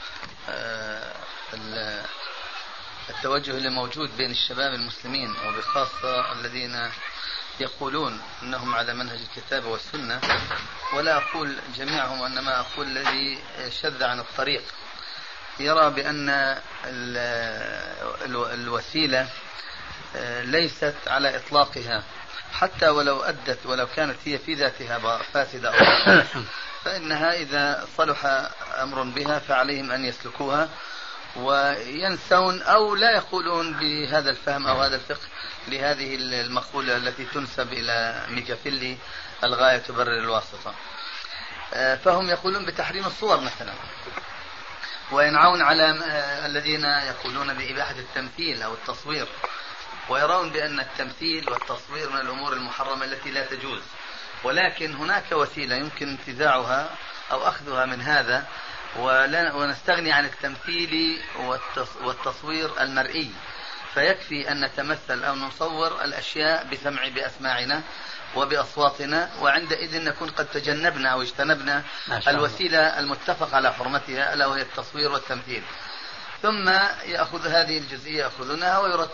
التوجه اللي موجود بين الشباب المسلمين وبخاصة الذين يقولون أنهم على منهج الكتاب والسنة، ولا أقول جميعهم وإنما أقول الذي شذ عن الطريق، يرى بأن الوسيلة ليست على إطلاقها حتى ولو أدت ولو كانت هي في ذاتها فاسدة أو فإنها إذا صلح أمر بها فعليهم أن يسلكوها وينسون أو لا يقولون بهذا الفهم أو هذا الفقه لهذه المقولة التي تنسب إلى ميكافيلي الغاية تبرر الواسطة. فهم يقولون بتحريم الصور مثلا، وينعون على الذين يقولون بإباحة التمثيل أو التصوير، ويرون بأن التمثيل والتصوير من الأمور المحرمة التي لا تجوز، ولكن هناك وسيلة يمكن انتزاعها أو أخذها من هذا ونستغني عن التمثيل والتصوير المرئي، فيكفي أن نتمثل أو نصور الأشياء بأسماعنا وبأصواتنا، وعندئذ نكون قد تجنبنا أو اجتنبنا الوسيلة المتفق على حرمتها ألا وهي التصوير والتمثيل. ثم يأخذ هذه الجزئية يأخذونها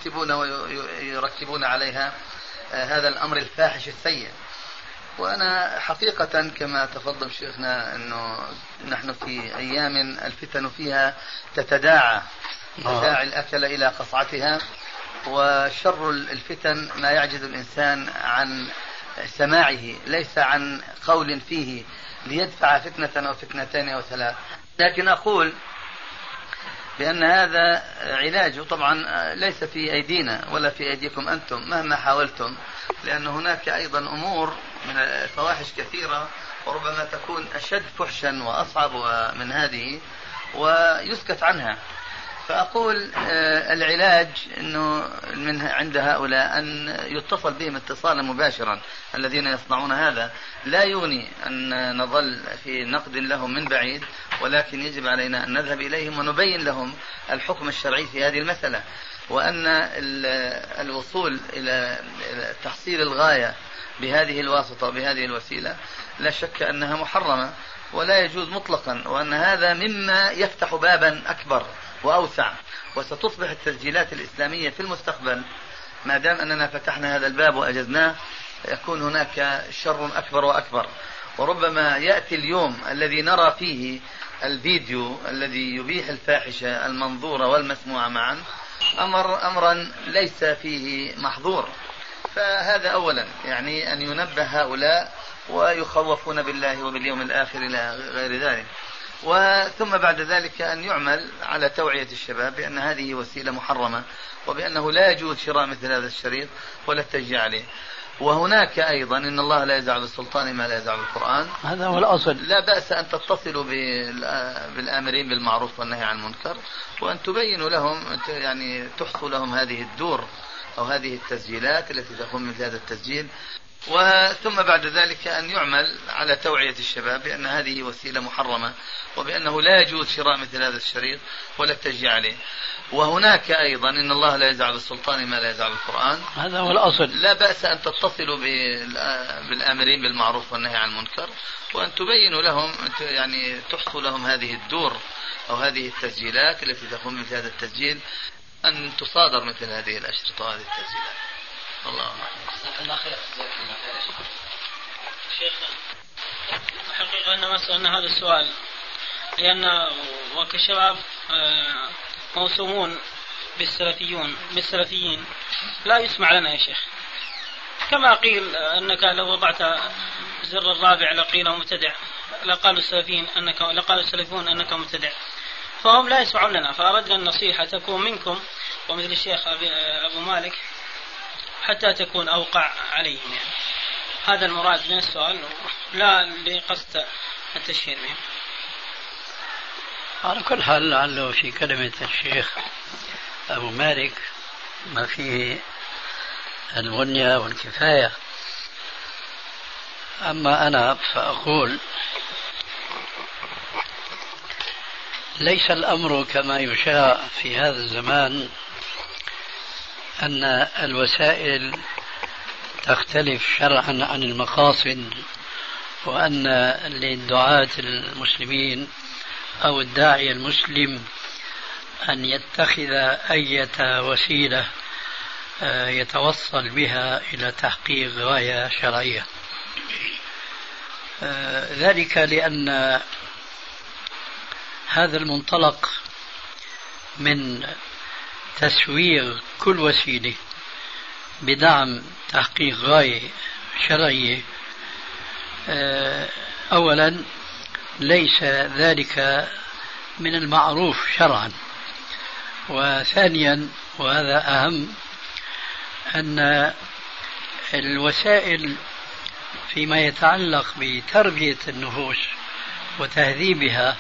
ويركبون عليها هذا الأمر الفاحش السيء. وأنا حقيقة كما تفضل شيخنا أنه نحن في أيام الفتن فيها تتداعى الأكل إلى قصعتها، وشر الفتن ما يعجز الإنسان عن سماعه، ليس عن قول فيه ليدفع فتنة أو فتنتين أو ثلاث. لكن أقول بأن هذا علاج طبعا ليس في أيدينا ولا في أيديكم أنتم مهما حاولتم، لأن هناك أيضا أمور من الفواحش كثيرة وربما تكون أشد فحشا وأصعب من هذه ويسكت عنها. فأقول العلاج أنه من عند هؤلاء أن يتصل بهم اتصالا مباشرا الذين يصنعون هذا. لا يغني أن نظل في نقد لهم من بعيد، ولكن يجب علينا أن نذهب إليهم ونبين لهم الحكم الشرعي في هذه المسألة، وأن الوصول إلى تحصيل الغاية بهذه الواسطة وبهذه الوسيلة لا شك أنها محرمة ولا يجوز مطلقا، وأن هذا مما يفتح بابا أكبر وأوسع، وستصبح التسجيلات الإسلامية في المستقبل ما دام أننا فتحنا هذا الباب وأجزناه يكون هناك شر أكبر وأكبر. وربما يأتي اليوم الذي نرى فيه الفيديو الذي يبيح الفاحشة المنظورة والمسموعة معا أمرا ليس فيه محظور. فهذا أولا يعني أن ينبه هؤلاء ويخوفون بالله وباليوم الآخر إلى غير ذلك، وثم بعد ذلك أن يعمل على توعية الشباب بأن هذه وسيلة محرمة وبأنه لا يجوز شراء مثل هذا الشريط ولا التشجيع عليه. وهناك أيضا إن الله لا يزع بالسلطان ما لا يزع بالقرآن، هذا هو الأصل. لا بأس أن تتصلوا بالآمرين بالمعروف والنهي عن المنكر وأن تبينوا لهم يعني تحصوا لهم هذه الدور أو هذه التسجيلات التي تقوم مثل هذا التسجيل، وثم بعد ذلك أن يعمل على توعية الشباب بأن هذه وسيلة محرمة وبأنه لا يجوز شراء مثل هذا الشريط ولا التشجيع عليه. وهناك أيضا إن الله لا يزع بالسلطان ما لا يزع بالقرآن، هذا هو الأصل. لا بأس أن تتصلوا بالآمرين بالمعروف والنهي عن المنكر وأن تبينوا لهم يعني تحصوا لهم هذه الدور أو هذه التسجيلات التي تقوم مثل هذا التسجيل، أن تصادر مثل هذه الأشرطة وهذه التسجيلات. الله شيخ الحقيقة أن هذا السؤال لأن وكشباب موسومون بالسلفيين لا يسمع لنا يا شيخ. كما قيل أنك لو وضعت زر الرابع لقيل مبتدع، لقالوا السلفيون أنك مبتدع، فهم لا يسمعون لنا. فأردنا النصيحة تكون منكم ومثل الشيخ أبو مالك حتى تكون أوقع عليهم يعني. هذا المراد من السؤال، لا لقصد التشهير بهم. على كل حال لعله في كلمة الشيخ أبو مالك ما فيه الغنية والكفاية. أما أنا فأقول ليس الأمر كما يشاع في هذا الزمان أن الوسائل تختلف شرعا عن المقاصد، وأن للدعاة المسلمين أو الداعية المسلم أن يتخذ أي وسيلة يتوصل بها إلى تحقيق غاية شرعية. ذلك لأن هذا المنطلق من تسويغ كل وسيلة بدعم تحقيق غاية شرعية أولا ليس ذلك من المعروف شرعا، وثانيا وهذا أهم أن الوسائل فيما يتعلق بتربية النفوس وتهذيبها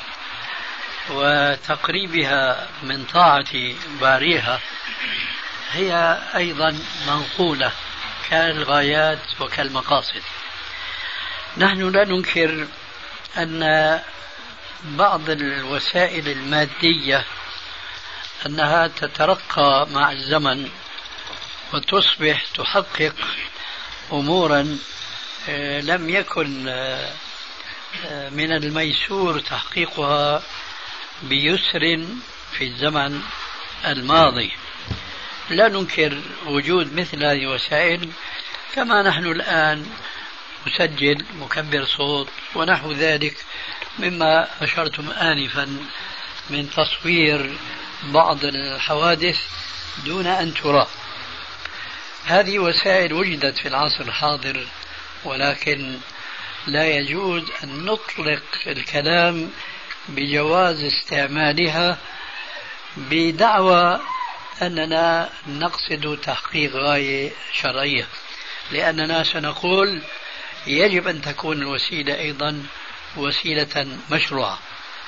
وتقريبها من طاعة باريها هي أيضا منقولة كالغايات وكالمقاصد. نحن لا ننكر أن بعض الوسائل المادية أنها تترقى مع الزمن وتصبح تحقق أمورا لم يكن من الميسور تحقيقها بيسر في الزمن الماضي. لا ننكر وجود مثل هذه الوسائل، كما نحن الآن نسجل مكبر صوت ونحو ذلك مما أشرتم آنفا من تصوير بعض الحوادث دون أن ترى. هذه وسائل وجدت في العصر الحاضر، ولكن لا يجوز أن نطلق الكلام بجواز استعمالها بدعوى أننا نقصد تحقيق غاية شرعية، لأننا سنقول يجب أن تكون الوسيلة أيضا وسيلة مشروعة.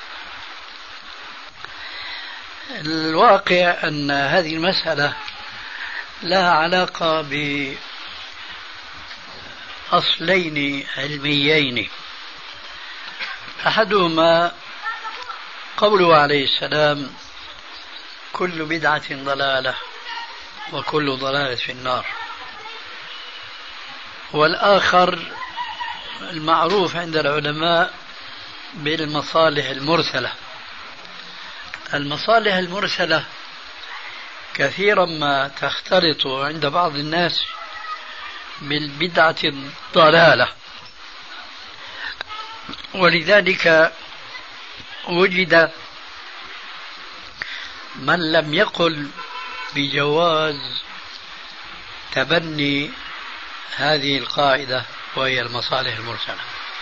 الواقع أن هذه المسألة لها علاقة بأصلين علميين، أحدهما قوله عليه السلام: كل بدعة ضلالة وكل ضلالة في النار. والآخر المعروف عند العلماء بالمصالح المرسلة. المصالح المرسلة كثيرا ما تختلط عند بعض الناس بالبدعة الضلالة، ولذلك وجد من لم يقل بجواز تبني هذه القاعدة وهي المصالح المرسلة.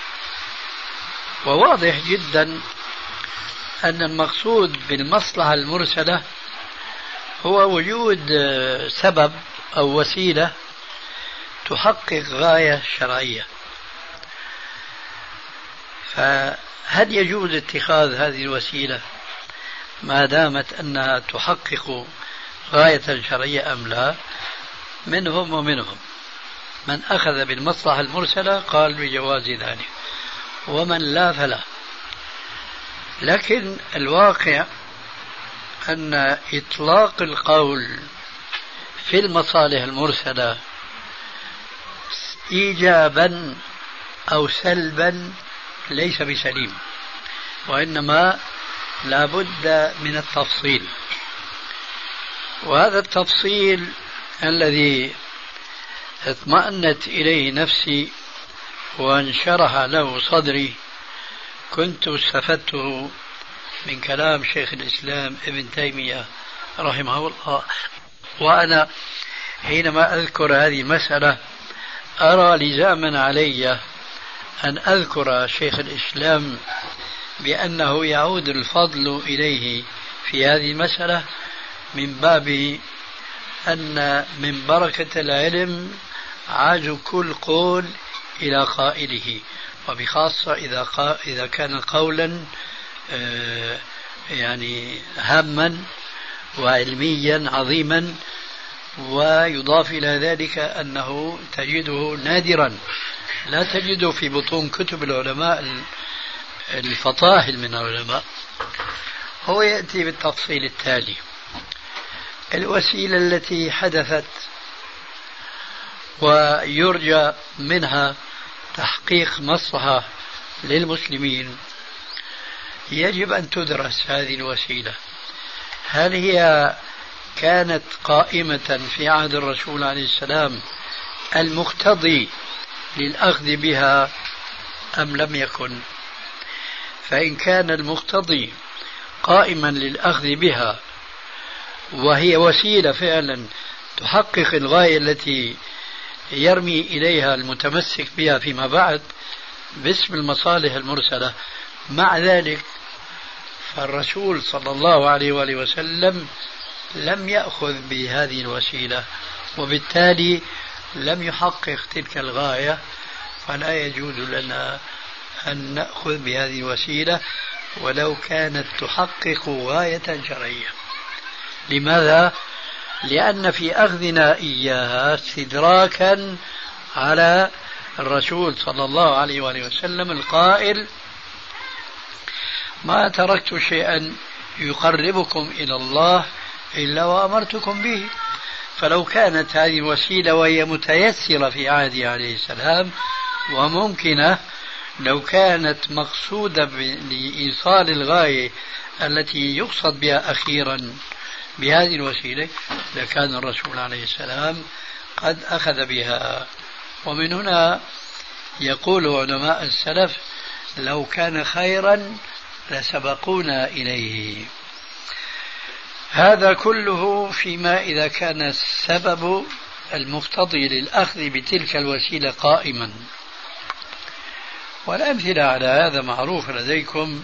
وواضح جدا أن المقصود بالمصلحة المرسلة هو وجود سبب أو وسيلة تحقق غاية شرعية. فهل يجوز اتخاذ هذه الوسيلة ما دامت أنها تحقق غاية شرعية أم لا؟ منهم ومنهم من أخذ بالمصلحة المرسلة قال بجواز ذلك، ومن لا فلا. لكن الواقع أن إطلاق القول في المصالح المرسلة إيجابا أو سلبا ليس بسليم، وإنما لا بد من التفصيل. وهذا التفصيل الذي اطمأنت إليه نفسي وانشرح له صدري كنت استفدته من كلام شيخ الإسلام ابن تيمية رحمه الله. وأنا حينما أذكر هذه المسألة أرى لزاما علي أن أذكر شيخ الإسلام بأنه يعود الفضل إليه في هذه المسألة من باب أن من بركة العلم عاج كل قول إلى قائله، وبخاصة إذا كان قولا يعني هاما وعلميا عظيما، ويضاف إلى ذلك أنه تجده نادرا، لا تجده في بطون كتب العلماء الفطاهل من العلماء. هو يأتي بالتفصيل التالي: الوسيلة التي حدثت ويرجى منها تحقيق مصلحة للمسلمين يجب أن تدرس هذه الوسيلة، هل هي كانت قائمة في عهد الرسول عليه السلام المقتضي للأخذ بها أم لم يكن؟ فإن كان المقتضي قائما للأخذ بها وهي وسيلة فعلا تحقق الغاية التي يرمي إليها المتمسك بها فيما بعد باسم المصالح المرسلة، مع ذلك فالرسول صلى الله عليه وآله وسلم لم يأخذ بهذه الوسيلة، وبالتالي لم يحقق تلك الغاية، فلا يجوز لنا أن نأخذ بهذه الوسيلة ولو كانت تحقق غاية شرعية. لماذا؟ لأن في أخذنا إياها استدراكا على الرسول صلى الله عليه وآله وسلم القائل: ما تركت شيئا يقربكم إلى الله إلا وأمرتكم به. فلو كانت هذه الوسيلة وهي متيسرة في عهده عليه السلام وممكنة، لو كانت مقصودة لإيصال الغاية التي يقصد بها أخيرا بهذه الوسيلة، لكان الرسول عليه السلام قد أخذ بها. ومن هنا يقول علماء السلف: لو كان خيرا لسبقونا إليه. هذا كله فيما إذا كان السبب المقتضي للأخذ بتلك الوسيلة قائما. والأمثلة على هذا معروفة لديكم،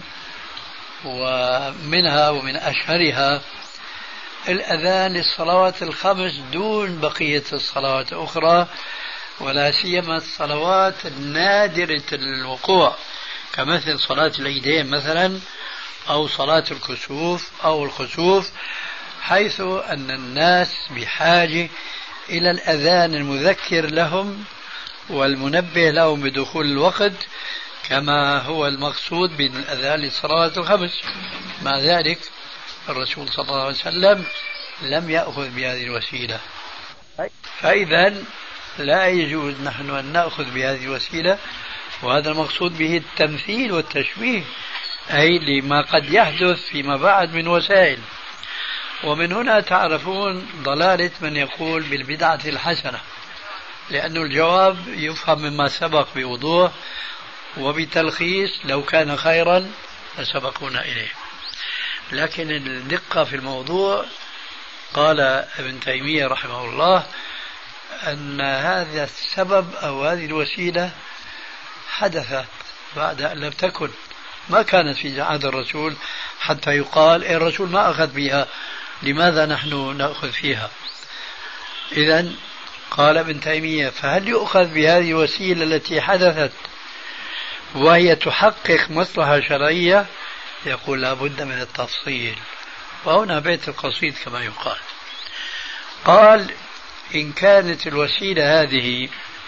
ومنها ومن أشهرها الأذان للصلوات الخمس دون بقية الصلوات الأخرى، ولا سيما الصلوات النادرة الوقوع كمثل صلاة العيدين مثلا، أو صلاة الكسوف أو الخسوف، حيث أن الناس بحاجة إلى الأذان المذكر لهم والمنبه لهم بدخول الوقت، كما هو المقصود بالأذان للصلوات الخمس. مع ذلك الرسول صلى الله عليه وسلم لم يأخذ بهذه الوسيلة. فإذا لا يجوز نحن أن نأخذ بهذه الوسيلة، وهذا المقصود به التمثيل والتشبيه، أي لما قد يحدث فيما بعد من وسائل. ومن هنا تعرفون ضلالة من يقول بالبدعة الحسنة، لأن الجواب يفهم مما سبق بوضوح وبتلخيص: لو كان خيرا لسبقونا إليه. لكن الدقة في الموضوع، قال ابن تيمية رحمه الله أن هذا السبب أو هذه الوسيلة حدثت بعد أن لم تكن، ما كانت في عهد الرسول حتى يقال الرسول ما أخذ بها، لماذا نحن نأخذ فيها؟ إذن قال ابن تيمية: فهل يؤخذ بهذه الوسيلة التي حدثت وهي تحقق مصلحة شرعية؟ يقول: لا بد من التفصيل. وهنا بيت القصيد كما يقال. قال: إن كانت الوسيلة هذه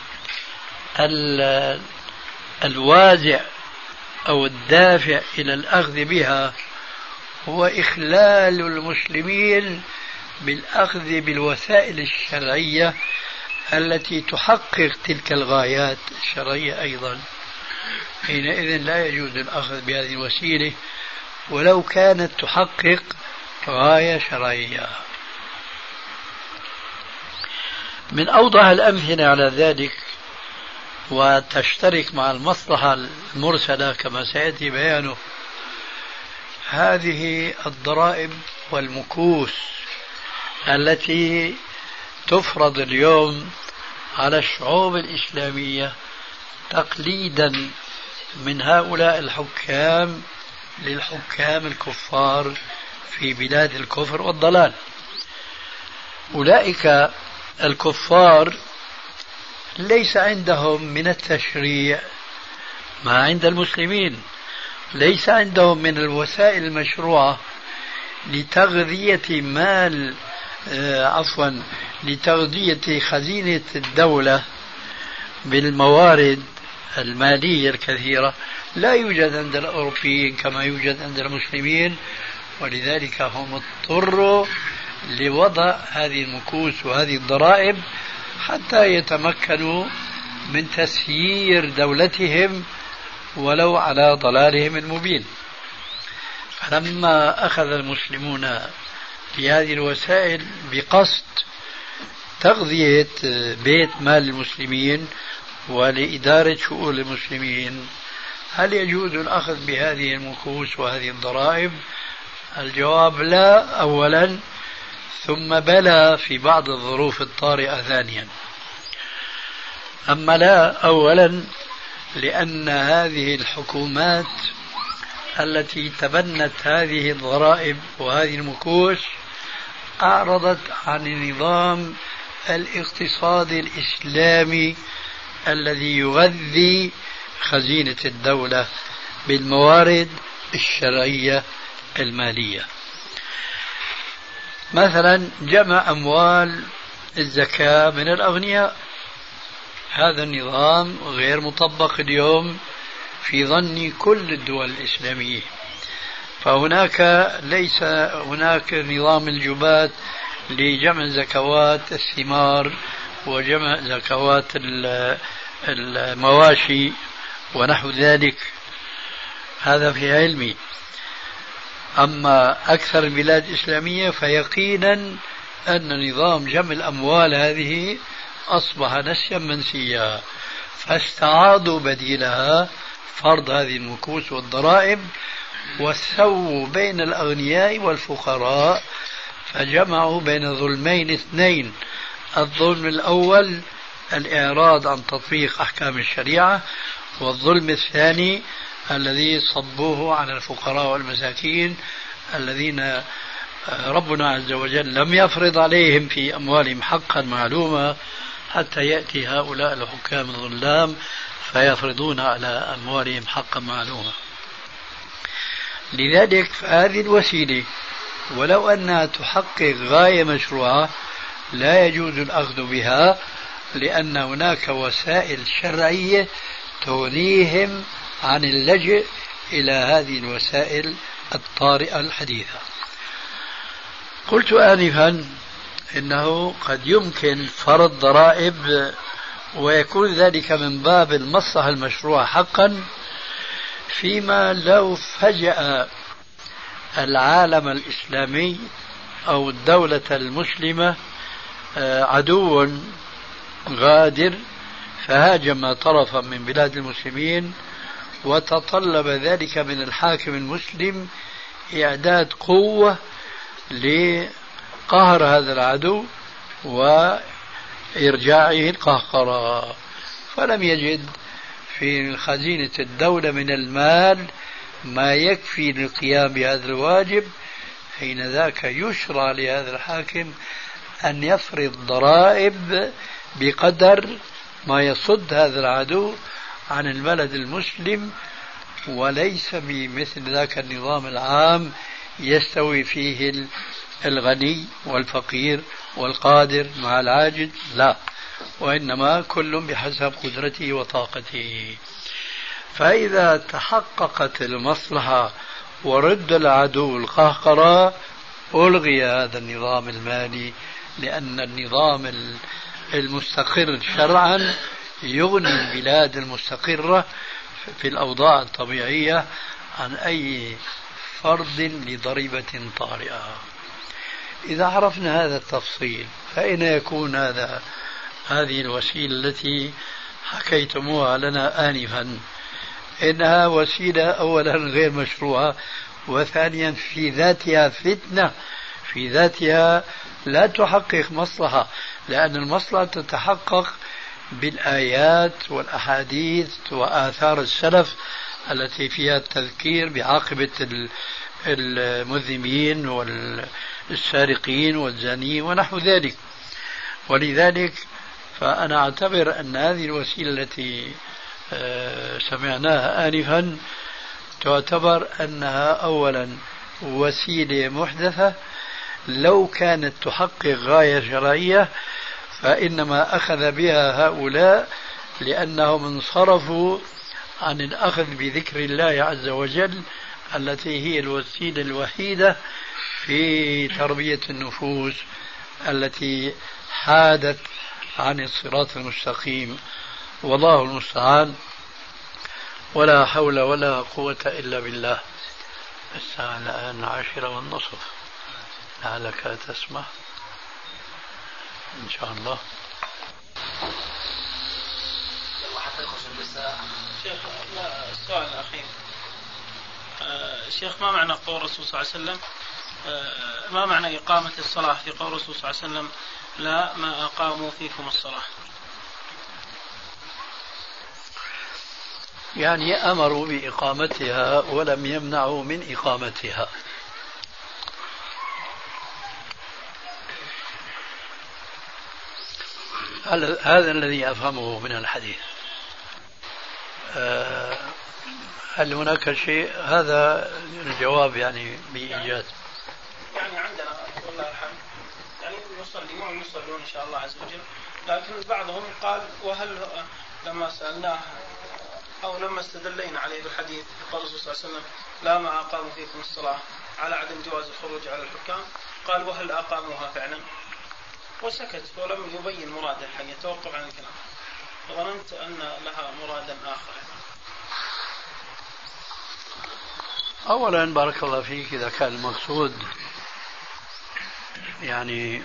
الوازع أو الدافع إلى الأخذ بها هو إخلال المسلمين بالأخذ بالوسائل الشرعية التي تحقق تلك الغايات الشرعية أيضا، حينئذ لا يجوز الأخذ بهذه الوسيلة ولو كانت تحقق غاية شرعية. من أوضح الأمثلة على ذلك وتشترك مع المصلحة المرسلة كما سيأتي بيانه، هذه الضرائب والمكوس التي تفرض اليوم على الشعوب الإسلامية تقليدا من هؤلاء الحكام للحكام الكفار في بلاد الكفر والضلال. أولئك الكفار ليس عندهم من التشريع ما عند المسلمين، ليس عندهم من الوسائل المشروعة لتغذية لتغذية خزينة الدولة بالموارد المالية الكثيرة. لا يوجد عند الأوروبيين كما يوجد عند المسلمين، ولذلك هم اضطروا لوضع هذه المكوس وهذه الضرائب حتى يتمكنوا من تسيير دولتهم ولو على ضلالهم المبين. فلما أخذ المسلمون بهذه الوسائل بقصد تغذية بيت مال المسلمين ولإدارة شؤون المسلمين، هل يجوز الأخذ بهذه المكوس وهذه الضرائب؟ الجواب لا أولا، ثم بلى في بعض الظروف الطارئة ثانيا. أما لا أولا لأن هذه الحكومات التي تبنت هذه الضرائب وهذه المكوس أعرضت عن النظام الاقتصادي الإسلامي الذي يغذي خزينة الدولة بالموارد الشرعية المالية. مثلا جمع أموال الزكاة من الأغنياء، هذا النظام غير مطبق اليوم في ظن كل الدول الإسلامية. فهناك ليس هناك نظام الجبات لجمع زكوات الثمار وجمع زكوات المواشي ونحو ذلك، هذا في علمي. أما أكثر البلاد الإسلامية فيقينا أن نظام جمع الأموال هذه أصبح نسيا منسيا، فاستعاضوا بديلها فرض هذه المكوس والضرائب وسووا بين الأغنياء والفقراء، فجمعوا بين ظلمين اثنين: الظلم الأول الإعراض عن تطبيق أحكام الشريعة، والظلم الثاني الذي صبوه على الفقراء والمساكين الذين ربنا عز وجل لم يفرض عليهم في أموالهم حقا معلوما، حتى يأتي هؤلاء الحكام الظلام فيفرضون على أموالهم حقا معلوما. لذلك هذه الوسيلة ولو أنها تحقق غاية مشروعة لا يجوز الأخذ بها، لأن هناك وسائل شرعية تغنيهم عن اللجئ إلى هذه الوسائل الطارئة الحديثة. قلت آنفا إنه قد يمكن فرض ضرائب ويكون ذلك من باب المصلحة المشروعة حقا، فيما لو فجأ العالم الإسلامي أو الدولة المسلمة عدو غادر فهاجم طرفا من بلاد المسلمين، وتطلب ذلك من الحاكم المسلم إعداد قوة لقهر هذا العدو وإرجاعه القهقرة، فلم يجد في خزينة الدولة من المال ما يكفي للقيام بهذا الواجب، حين ذاك يشرع لهذا الحاكم أن يفرض ضرائب بقدر ما يصد هذا العدو عن البلد المسلم، وليس بمثل ذاك النظام العام يستوي فيه الغني والفقير والقادر مع العاجز، لا، وإنما كل بحسب قدرته وطاقته. فإذا تحققت المصلحة ورد العدو القهقرة ألغي هذا النظام المالي، لأن النظام المستقر شرعا يغني البلاد المستقرة في الأوضاع الطبيعية عن أي فرض لضريبة طارئة. إذا عرفنا هذا التفصيل فأين يكون هذه الوسيلة التي حكيتموها لنا آنفا؟ إنها وسيلة أولا غير مشروعة، وثانيا في ذاتها فتنة، في ذاتها لا تحقق مصلحة، لأن المصلحة تتحقق بالآيات والأحاديث وآثار السلف التي فيها التذكير بعاقبة المذنبين والسارقين والزانيين ونحو ذلك. ولذلك فأنا أعتبر أن هذه الوسيلة التي سمعناها آنفا تعتبر أنها أولا وسيلة محدثة، لو كانت تحقق غاية شرعية فإنما أخذ بها هؤلاء لأنهم انصرفوا عن الأخذ بذكر الله عز وجل التي هي الوسيلة الوحيدة في تربية النفوس التي حادت عن الصراط المستقيم. والله المستعان، ولا حول ولا قوة إلا بالله. الساعة الآن 10:30، لعلك تسمع إن شاء الله. شيخ، السؤال الأخير. شيخ، ما معنى قول الرسول صلى الله عليه وسلم، ما معنى إقامة الصلاة في قول الرسول صلى الله عليه وسلم لا ما أقاموا فيكم الصلاة؟ يعني أمروا بإقامتها ولم يمنعوا من إقامتها. هذا الذي أفهمه من الحديث. هل هناك شيء؟ هذا الجواب يعني بإيجاز. يعني عندنا والله الحمد يعني يصلي يصلون إن شاء الله عز وجل، لكن بعضهم قال وهل لما سألناه أو لما استدلينا عليه بالحديث قال الرسول صلى الله عليه وسلم لا ما أقاموا فيكم الصلاة على عدم جواز الخروج على الحكام، قال وهل أقاموها فعلا؟ وسكت ولم يبين مراده، الحين يتوقف عن الكلام، وظننت أن لها مرادا آخر. أولا بارك الله فيك، إذا كان المقصود يعني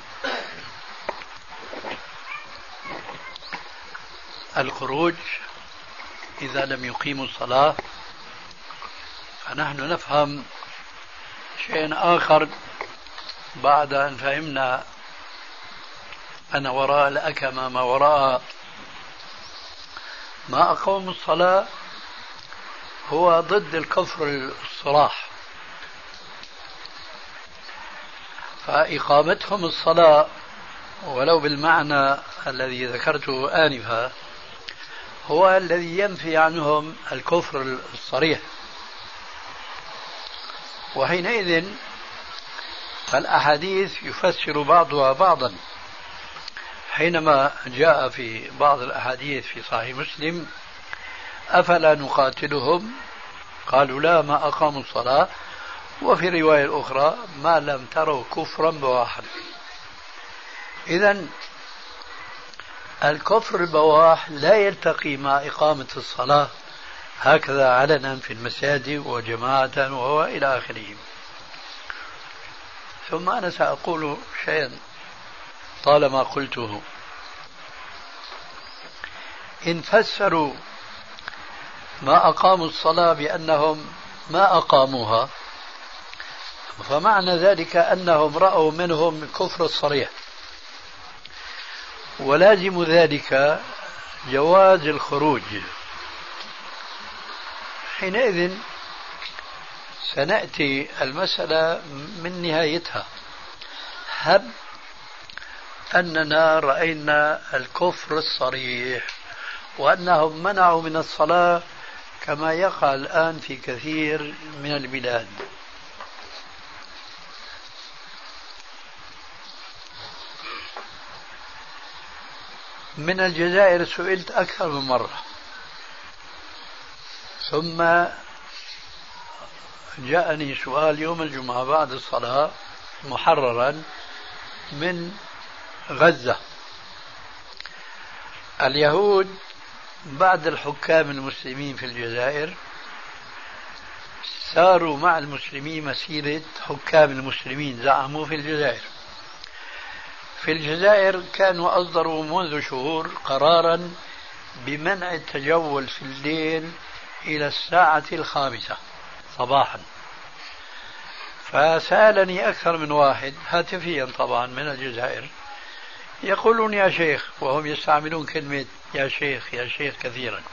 الخروج إذا لم يقيموا الصلاة، فنحن نفهم شيء آخر بعد أن فهمنا أن وراء الأكمة ما وراء ما أقاموا الصلاة هو ضد الكفر الصراح. فإقامتهم الصلاة ولو بالمعنى الذي ذكرته آنفا هو الذي ينفي عنهم الكفر الصريح، وحينئذ فالأحاديث يفسر بعضها بعضا. حينما جاء في بعض الأحاديث في صحيح مسلم أفلا نقاتلهم، قالوا لا ما أقاموا الصلاة، وفي رواية الأخرى ما لم تروا كفرا بواحا. إذن الكفر البواح لا يلتقي مع إقامة الصلاة هكذا علنا في المساجد وجماعة وهو إلى آخره. ثم أنا سأقول شيئا طالما قلته. إن فسروا ما أقاموا الصلاة بأنهم ما أقاموها، فمعنى ذلك أنهم رأوا منهم الكفر الصريح، ولازم ذلك جواز الخروج. حينئذ سنأتي المسألة من نهايتها. هب أننا رأينا الكفر الصريح وأنهم منعوا من الصلاة كما يقع الآن في كثير من البلاد، من الجزائر سئلت أكثر من مرة، ثم جاءني سؤال يوم الجمعة بعد الصلاة محررا من غزة. اليهود بعد الحكام المسلمين في الجزائر ساروا مع المسلمين مسيرة حكام المسلمين زعموا في الجزائر. في الجزائر كانوا أصدروا منذ شهور قرارا بمنع التجول في الليل إلى الساعة 5 صباحا، فسألني أكثر من واحد هاتفيا طبعا من الجزائر، يقولون يا شيخ، وهم يستعملون كلمة يا شيخ يا شيخ كثيرا.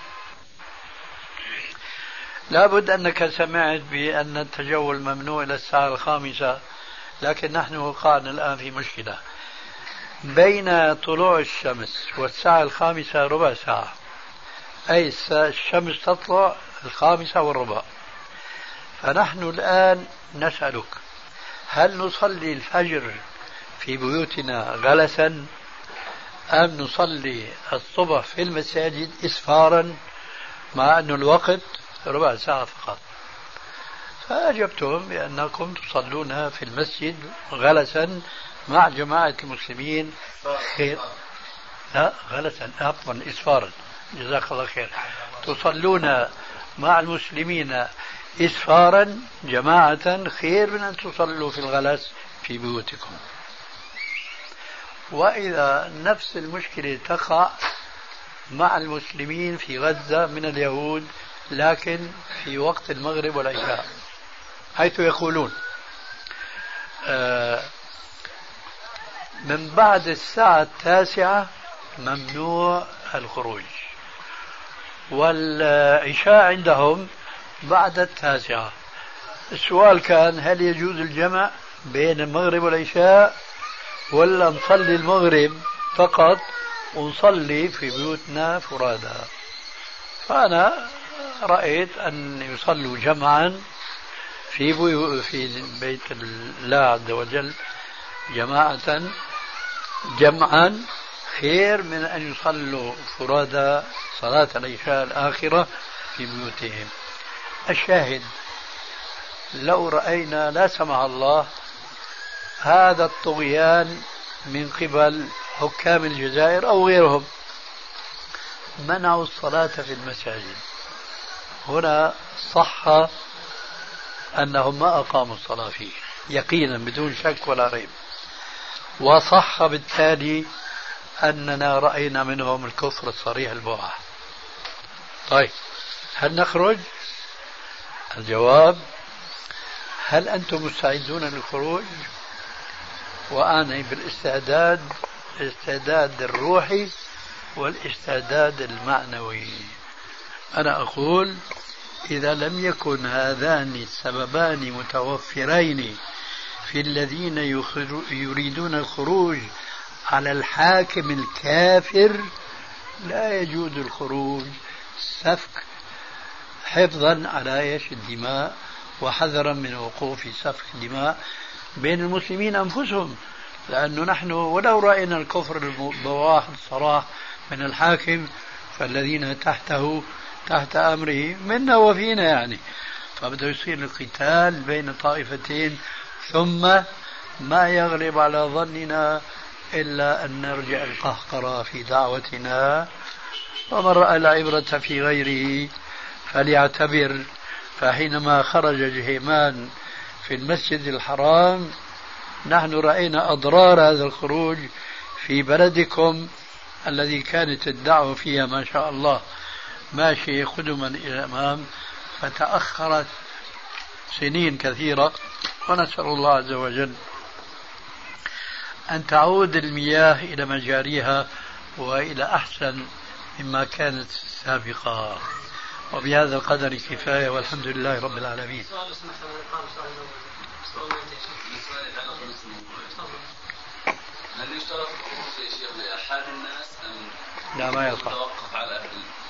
لابد أنك سمعت بأن التجول ممنوع إلى الساعة 5، لكن نحن وقعنا الآن في مشكلة. بين طلوع الشمس والساعة 5 ربع ساعة، أي الشمس تطلع 5:15. فنحن الآن نسألك، هل نصلي الفجر في بيوتنا غلسا أم نصلي الصبح في المساجد إسفارا مع أن الوقت ربع ساعة فقط؟ فأجبتهم بأنكم تصلون في المسجد غلسا مع جماعة المسلمين خير. لا غلسا، عفوا إسفارا، جزاك الله خير. تصلون مع المسلمين إسفارا جماعة خير من أن تصلوا في الغلس في بيوتكم. وإذا نفس المشكلة تقع مع المسلمين في غزة من اليهود، لكن في وقت المغرب والعشاء، حيث يقولون من بعد الساعة 9 ممنوع الخروج، والعشاء عندهم بعد 9. السؤال كان هل يجوز الجمع بين المغرب والعشاء، ولا نصلي المغرب فقط ونصلي في بيوتنا فرادى؟ فأنا رأيت أن يصلوا جمعا في بيت الله عز وجل جمعا خير من أن يصلوا فرادى صلاة العشاء الآخرة في بيوتهم. الشاهد، لو رأينا لا سمح الله هذا الطغيان من قبل حكام الجزائر أو غيرهم، منعوا الصلاة في المساجد، هنا صح أنهم ما أقاموا الصلاة فيه يقينا بدون شك ولا ريب، وصح بالتالي أننا رأينا منهم الكفر الصريح البواح. طيب، هل نخرج؟ الجواب: هل أنتم مستعدون للخروج؟ وأعني بالاستعداد، الاستعداد الروحي والاستعداد المعنوي. أنا أقول إذا لم يكن هذان السببان متوفرين في الذين يريدون الخروج على الحاكم الكافر، لا يجوز الخروج سفك، حفظا على الدماء وحذرا من وقوع سفك دماء بين المسلمين أنفسهم. لأنه نحن ولو رأينا الكفر البواح الصراح من الحاكم، فالذين تحته تحت أمره منا وفينا يعني، فبدأ يصير القتال بين طائفتين، ثم ما يغلب على ظننا إلا أن نرجع القهقرة في دعوتنا. ومن رأى العبرة في غيره فليعتبر. فحينما خرج جهيمان في المسجد الحرام، نحن رأينا أضرار هذا الخروج في بلدكم الذي كانت الدعوة فيها ما شاء الله ماشي قدما إلى الأمام، فتأخرت سنين كثيرة. ونسأل الله عز وجل أن تعود المياه إلى مجاريها وإلى أحسن مما كانت سابقا. وبهذا القدر كفاية، والحمد لله رب العالمين. هل يشترط الخروج يا شيخ لأحد الناس أم لا ما يصح؟ يتوقف على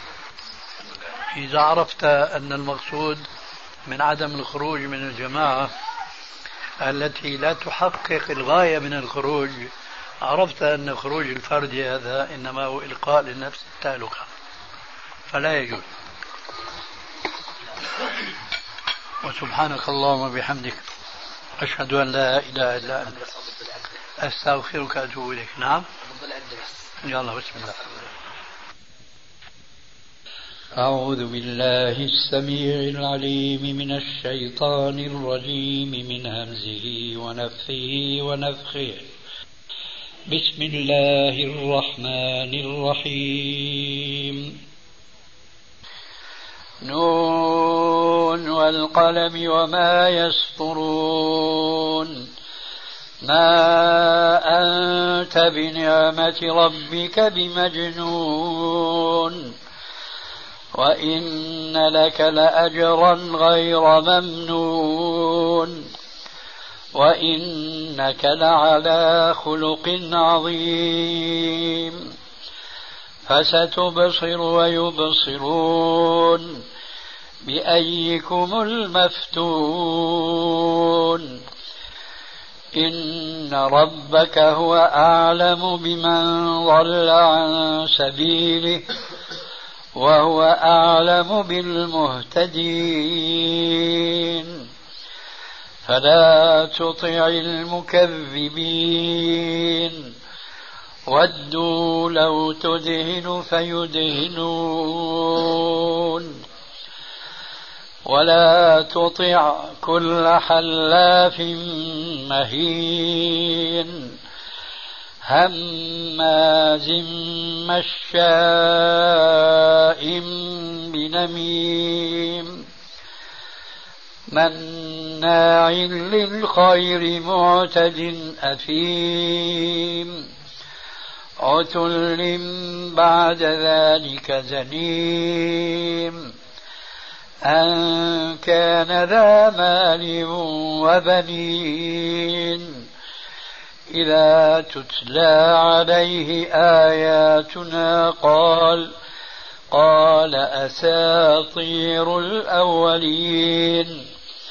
إذا عرفت أن المقصود من عدم الخروج من الجماعة التي لا تحقق الغاية من الخروج، عرفت أن خروج الفرد هذا إنما هو إلقاء للنفس التهلكة، فلا يجوز. وسبحانك اللهم وبحمدك، أشهد أن لا إله إلا أنت، أستغفرك وأتوب إليك. نعم، يلا بسم الله. أعوذ بالله السميع العليم من الشيطان الرجيم، من همزه ونفثه ونفخه. بسم الله الرحمن الرحيم. نون والقلم وما يسطرون ما أنت بنعمة ربك بمجنون وإن لك لأجرا غير ممنون وإنك لعلى خلق عظيم فستبصر ويبصرون بأيكم المفتون إن ربك هو أعلم بمن ضل عن سبيله وهو أعلم بالمهتدين فلا تطع المكذبين ودوا لو تدهن فيدهنون ولا تطع كل حلاف مهين هماز مشاء بنميم مناع للخير معتد أثيم عتل بعد ذلك زنيم أن كان ذا مال وبنين إذا تتلى عليه آياتنا قال أساطير الأولين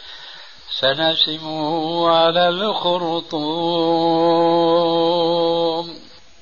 سنسمه على الخرطوم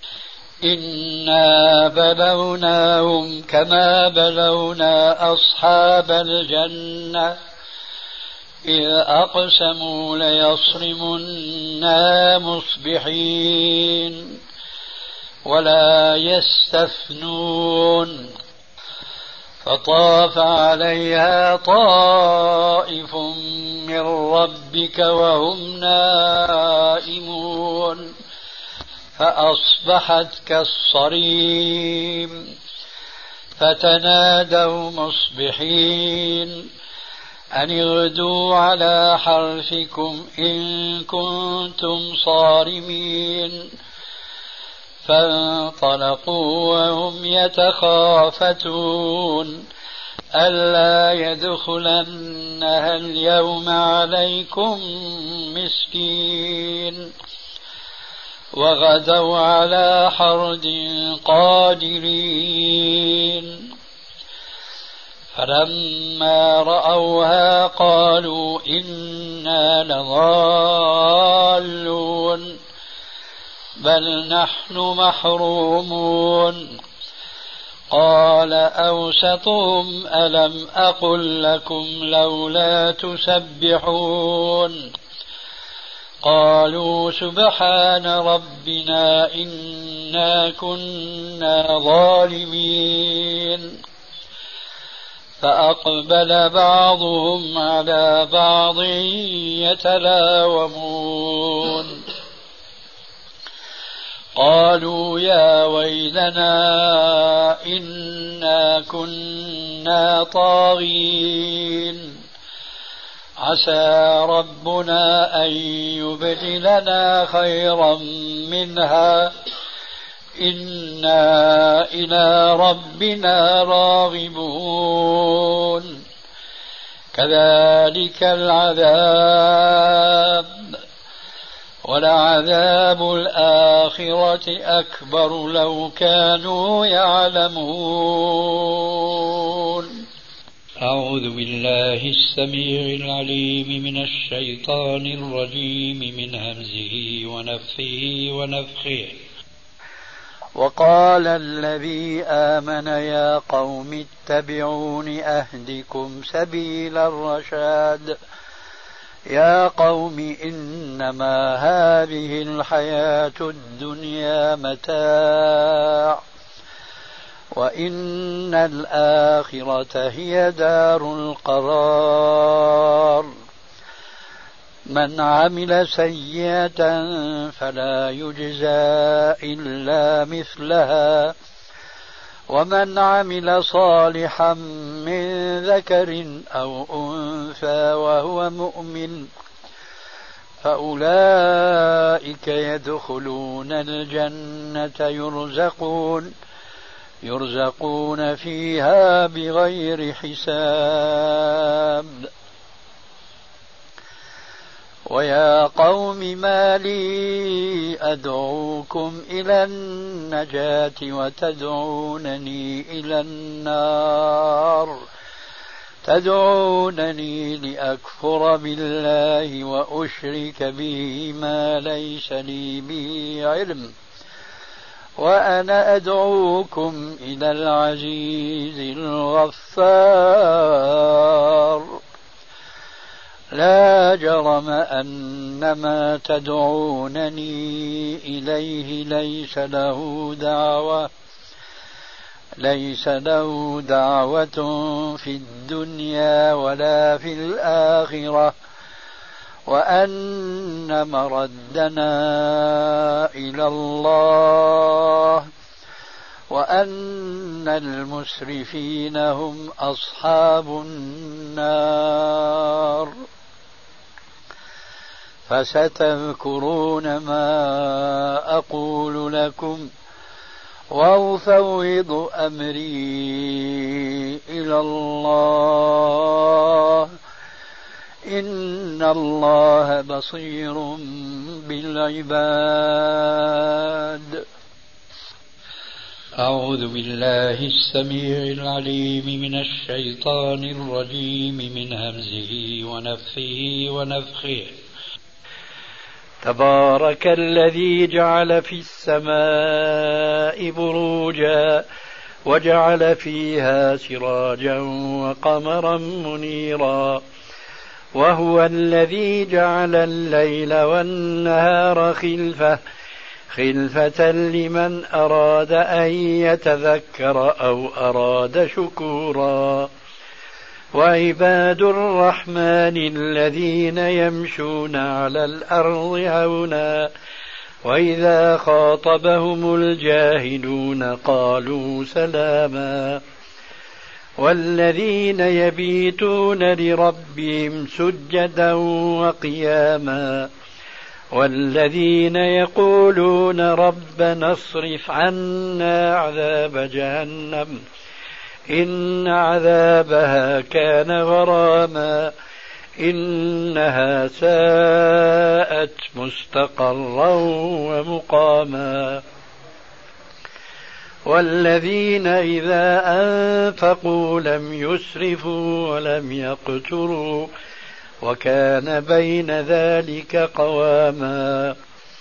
إنا بلوناهم كما بلونا أصحاب الجنة إذ أقسموا ليصرمنا مصبحين ولا يستثنون فطاف عليها طائف من ربك وهم نائمون فأصبحت كالصريم فتنادوا مصبحين أن اغدوا على حرثكم إن كنتم صارمين فانطلقوا وهم يتخافتون ألا يدخلنها اليوم عليكم مسكين وغدوا على حرد قادرين فلما رأوها قالوا إنا لضالون بل نحن محرومون قال أوسطهم ألم أقل لكم لولا تسبحون قالوا سبحان ربنا إنا كنا ظالمين فأقبل بعضهم على بعض يتلاومون قالوا يا ويلنا إنا كنا طاغين عسى ربنا أن يبدلنا خيرا منها إنا إلى ربنا راغبون كذلك العذاب ولعذاب الآخرة أكبر لو كانوا يعلمون أعوذ بالله السميع العليم من الشيطان الرجيم من همزه ونفثه ونفخه وقال الذي آمن يا قوم اتبعون أهدكم سبيل الرشاد يا قوم إنما هذه الحياة الدنيا متاع وإن الآخرة هي دار القرار من عمل سيئة فلا يجزى إلا مثلها ومن عمل صالحا من ذكر أو أنثى وهو مؤمن فأولئك يدخلون الجنة يرزقون فيها بغير حساب. ويا قوم ما لي أدعوكم إلى النجاة وتدعونني إلى النار تدعونني لأكفر بالله وأشرك به ما ليس لي به علم وأنا أدعوكم إلى العزيز الغفار. لا جرم أن ما تدعونني إليه ليس له دعوة في الدنيا ولا في الآخرة وأن مردنا إلى الله وأن المسرفين هم أصحاب النار. فستذكرون ما أقول لكم وأفوض أمري إلى الله إن الله بصير بالعباد. أعوذ بالله السميع العليم من الشيطان الرجيم من همزه ونفخه ونفخه. تبارك الذي جعل في السماء بروجا وجعل فيها سراجا وقمرا منيرا وهو الذي جعل الليل والنهار خلفة لمن أراد أن يتذكر أو أراد شكورا. وعباد الرحمن الذين يمشون على الأرض هونا وإذا خاطبهم الجاهلون قالوا سلاما. والذين يبيتون لربهم سجدا وقياما والذين يقولون ربنا اصرف عنا عذاب جهنم إن عذابها كان غراما إنها ساءت مستقرا ومقاما. والذين إذا أنفقوا لم يسرفوا ولم يقتروا وكان بين ذلك قواما.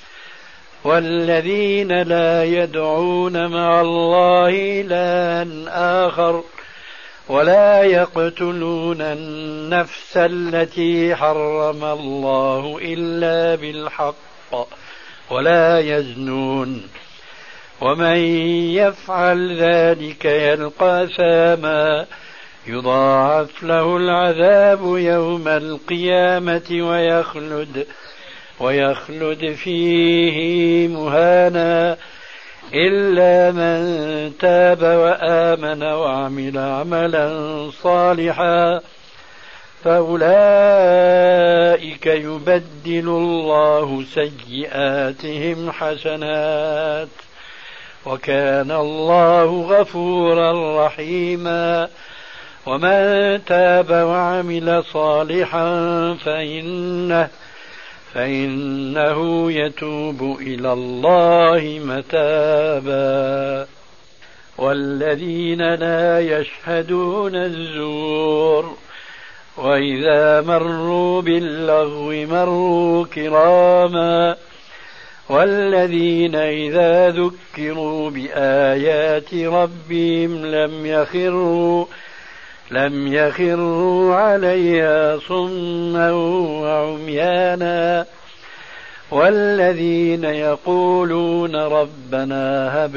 والذين لا يدعون مع الله إلها آخر ولا يقتلون النفس التي حرم الله إلا بالحق ولا يزنون ومن يفعل ذلك يلقى أثاما يضاعف له العذاب يوم القيامة ويخلد فيه مهانا إلا من تاب وآمن وعمل عملا صالحا فأولئك يبدل الله سيئاتهم حسنات وكان الله غفورا رحيما. ومن تاب وعمل صالحا فإنه يتوب إلى الله متابا. والذين لا يشهدون الزور وإذا مروا باللغو مروا كراما. والذين إذا ذكروا بآيات ربهم لم يخروا عليها صما وعميانا. والذين يقولون ربنا هب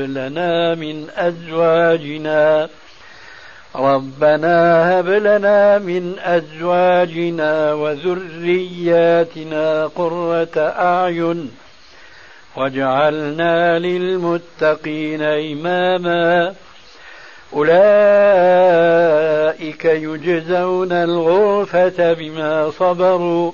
لنا من أزواجنا وذرياتنا قرة أعين واجعلنا للمتقين إماما. أولئك أولئك يجزون الغرفة بما صبروا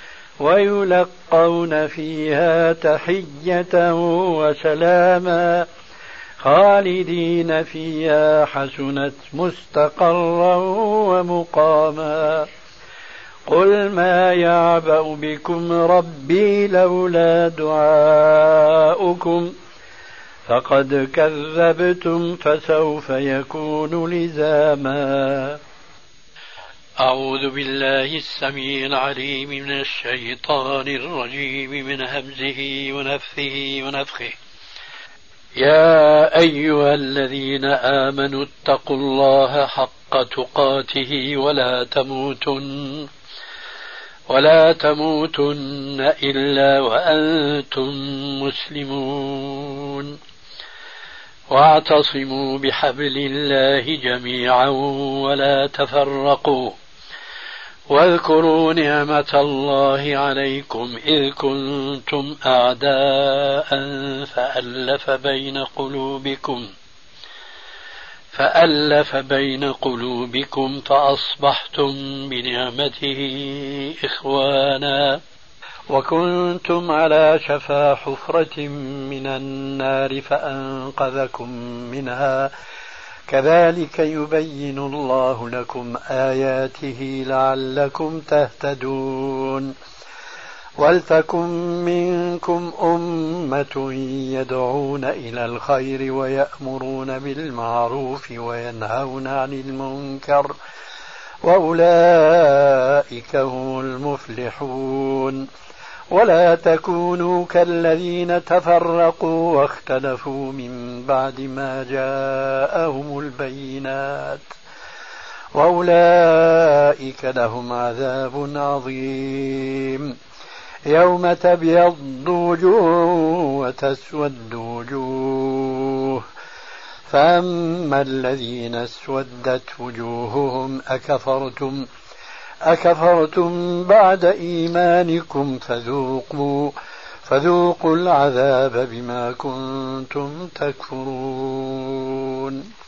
ويلقون فيها تحية وسلاما خالدين فيها حسنت مستقرا ومقاما قل ما يعبأ بكم ربي لولا دعاؤكم فقد كذبتم فسوف يكون لزاما. أعوذ بالله السميع العليم من الشيطان الرجيم من همزه ونفثه ونفخه. يا أيها الذين آمنوا اتقوا الله حق تقاته ولا تموتن إلا وأنتم مسلمون واعتصموا بحبل الله جميعا ولا تفرقوا واذكروا نعمة الله عليكم إذ كنتم أعداء فألف بين قلوبكم فأصبحتم بنعمته إخوانا وكنتم على شفا حفرة من النار فأنقذكم منها كذلك يبين الله لكم آياته لعلكم تهتدون. ولتكن منكم أمة يدعون إلى الخير ويأمرون بالمعروف وينهون عن المنكر وأولئك هم المفلحون. ولا تكونوا كالذين تفرقوا واختلفوا من بعد ما جاءهم البينات وأولئك لهم عذاب عظيم. يوم تبيض وجوه وتسود وجوه فأما الذين اسودت وجوههم أكفرتم بعد إيمانكم فذوقوا العذاب بما كنتم تكفرون.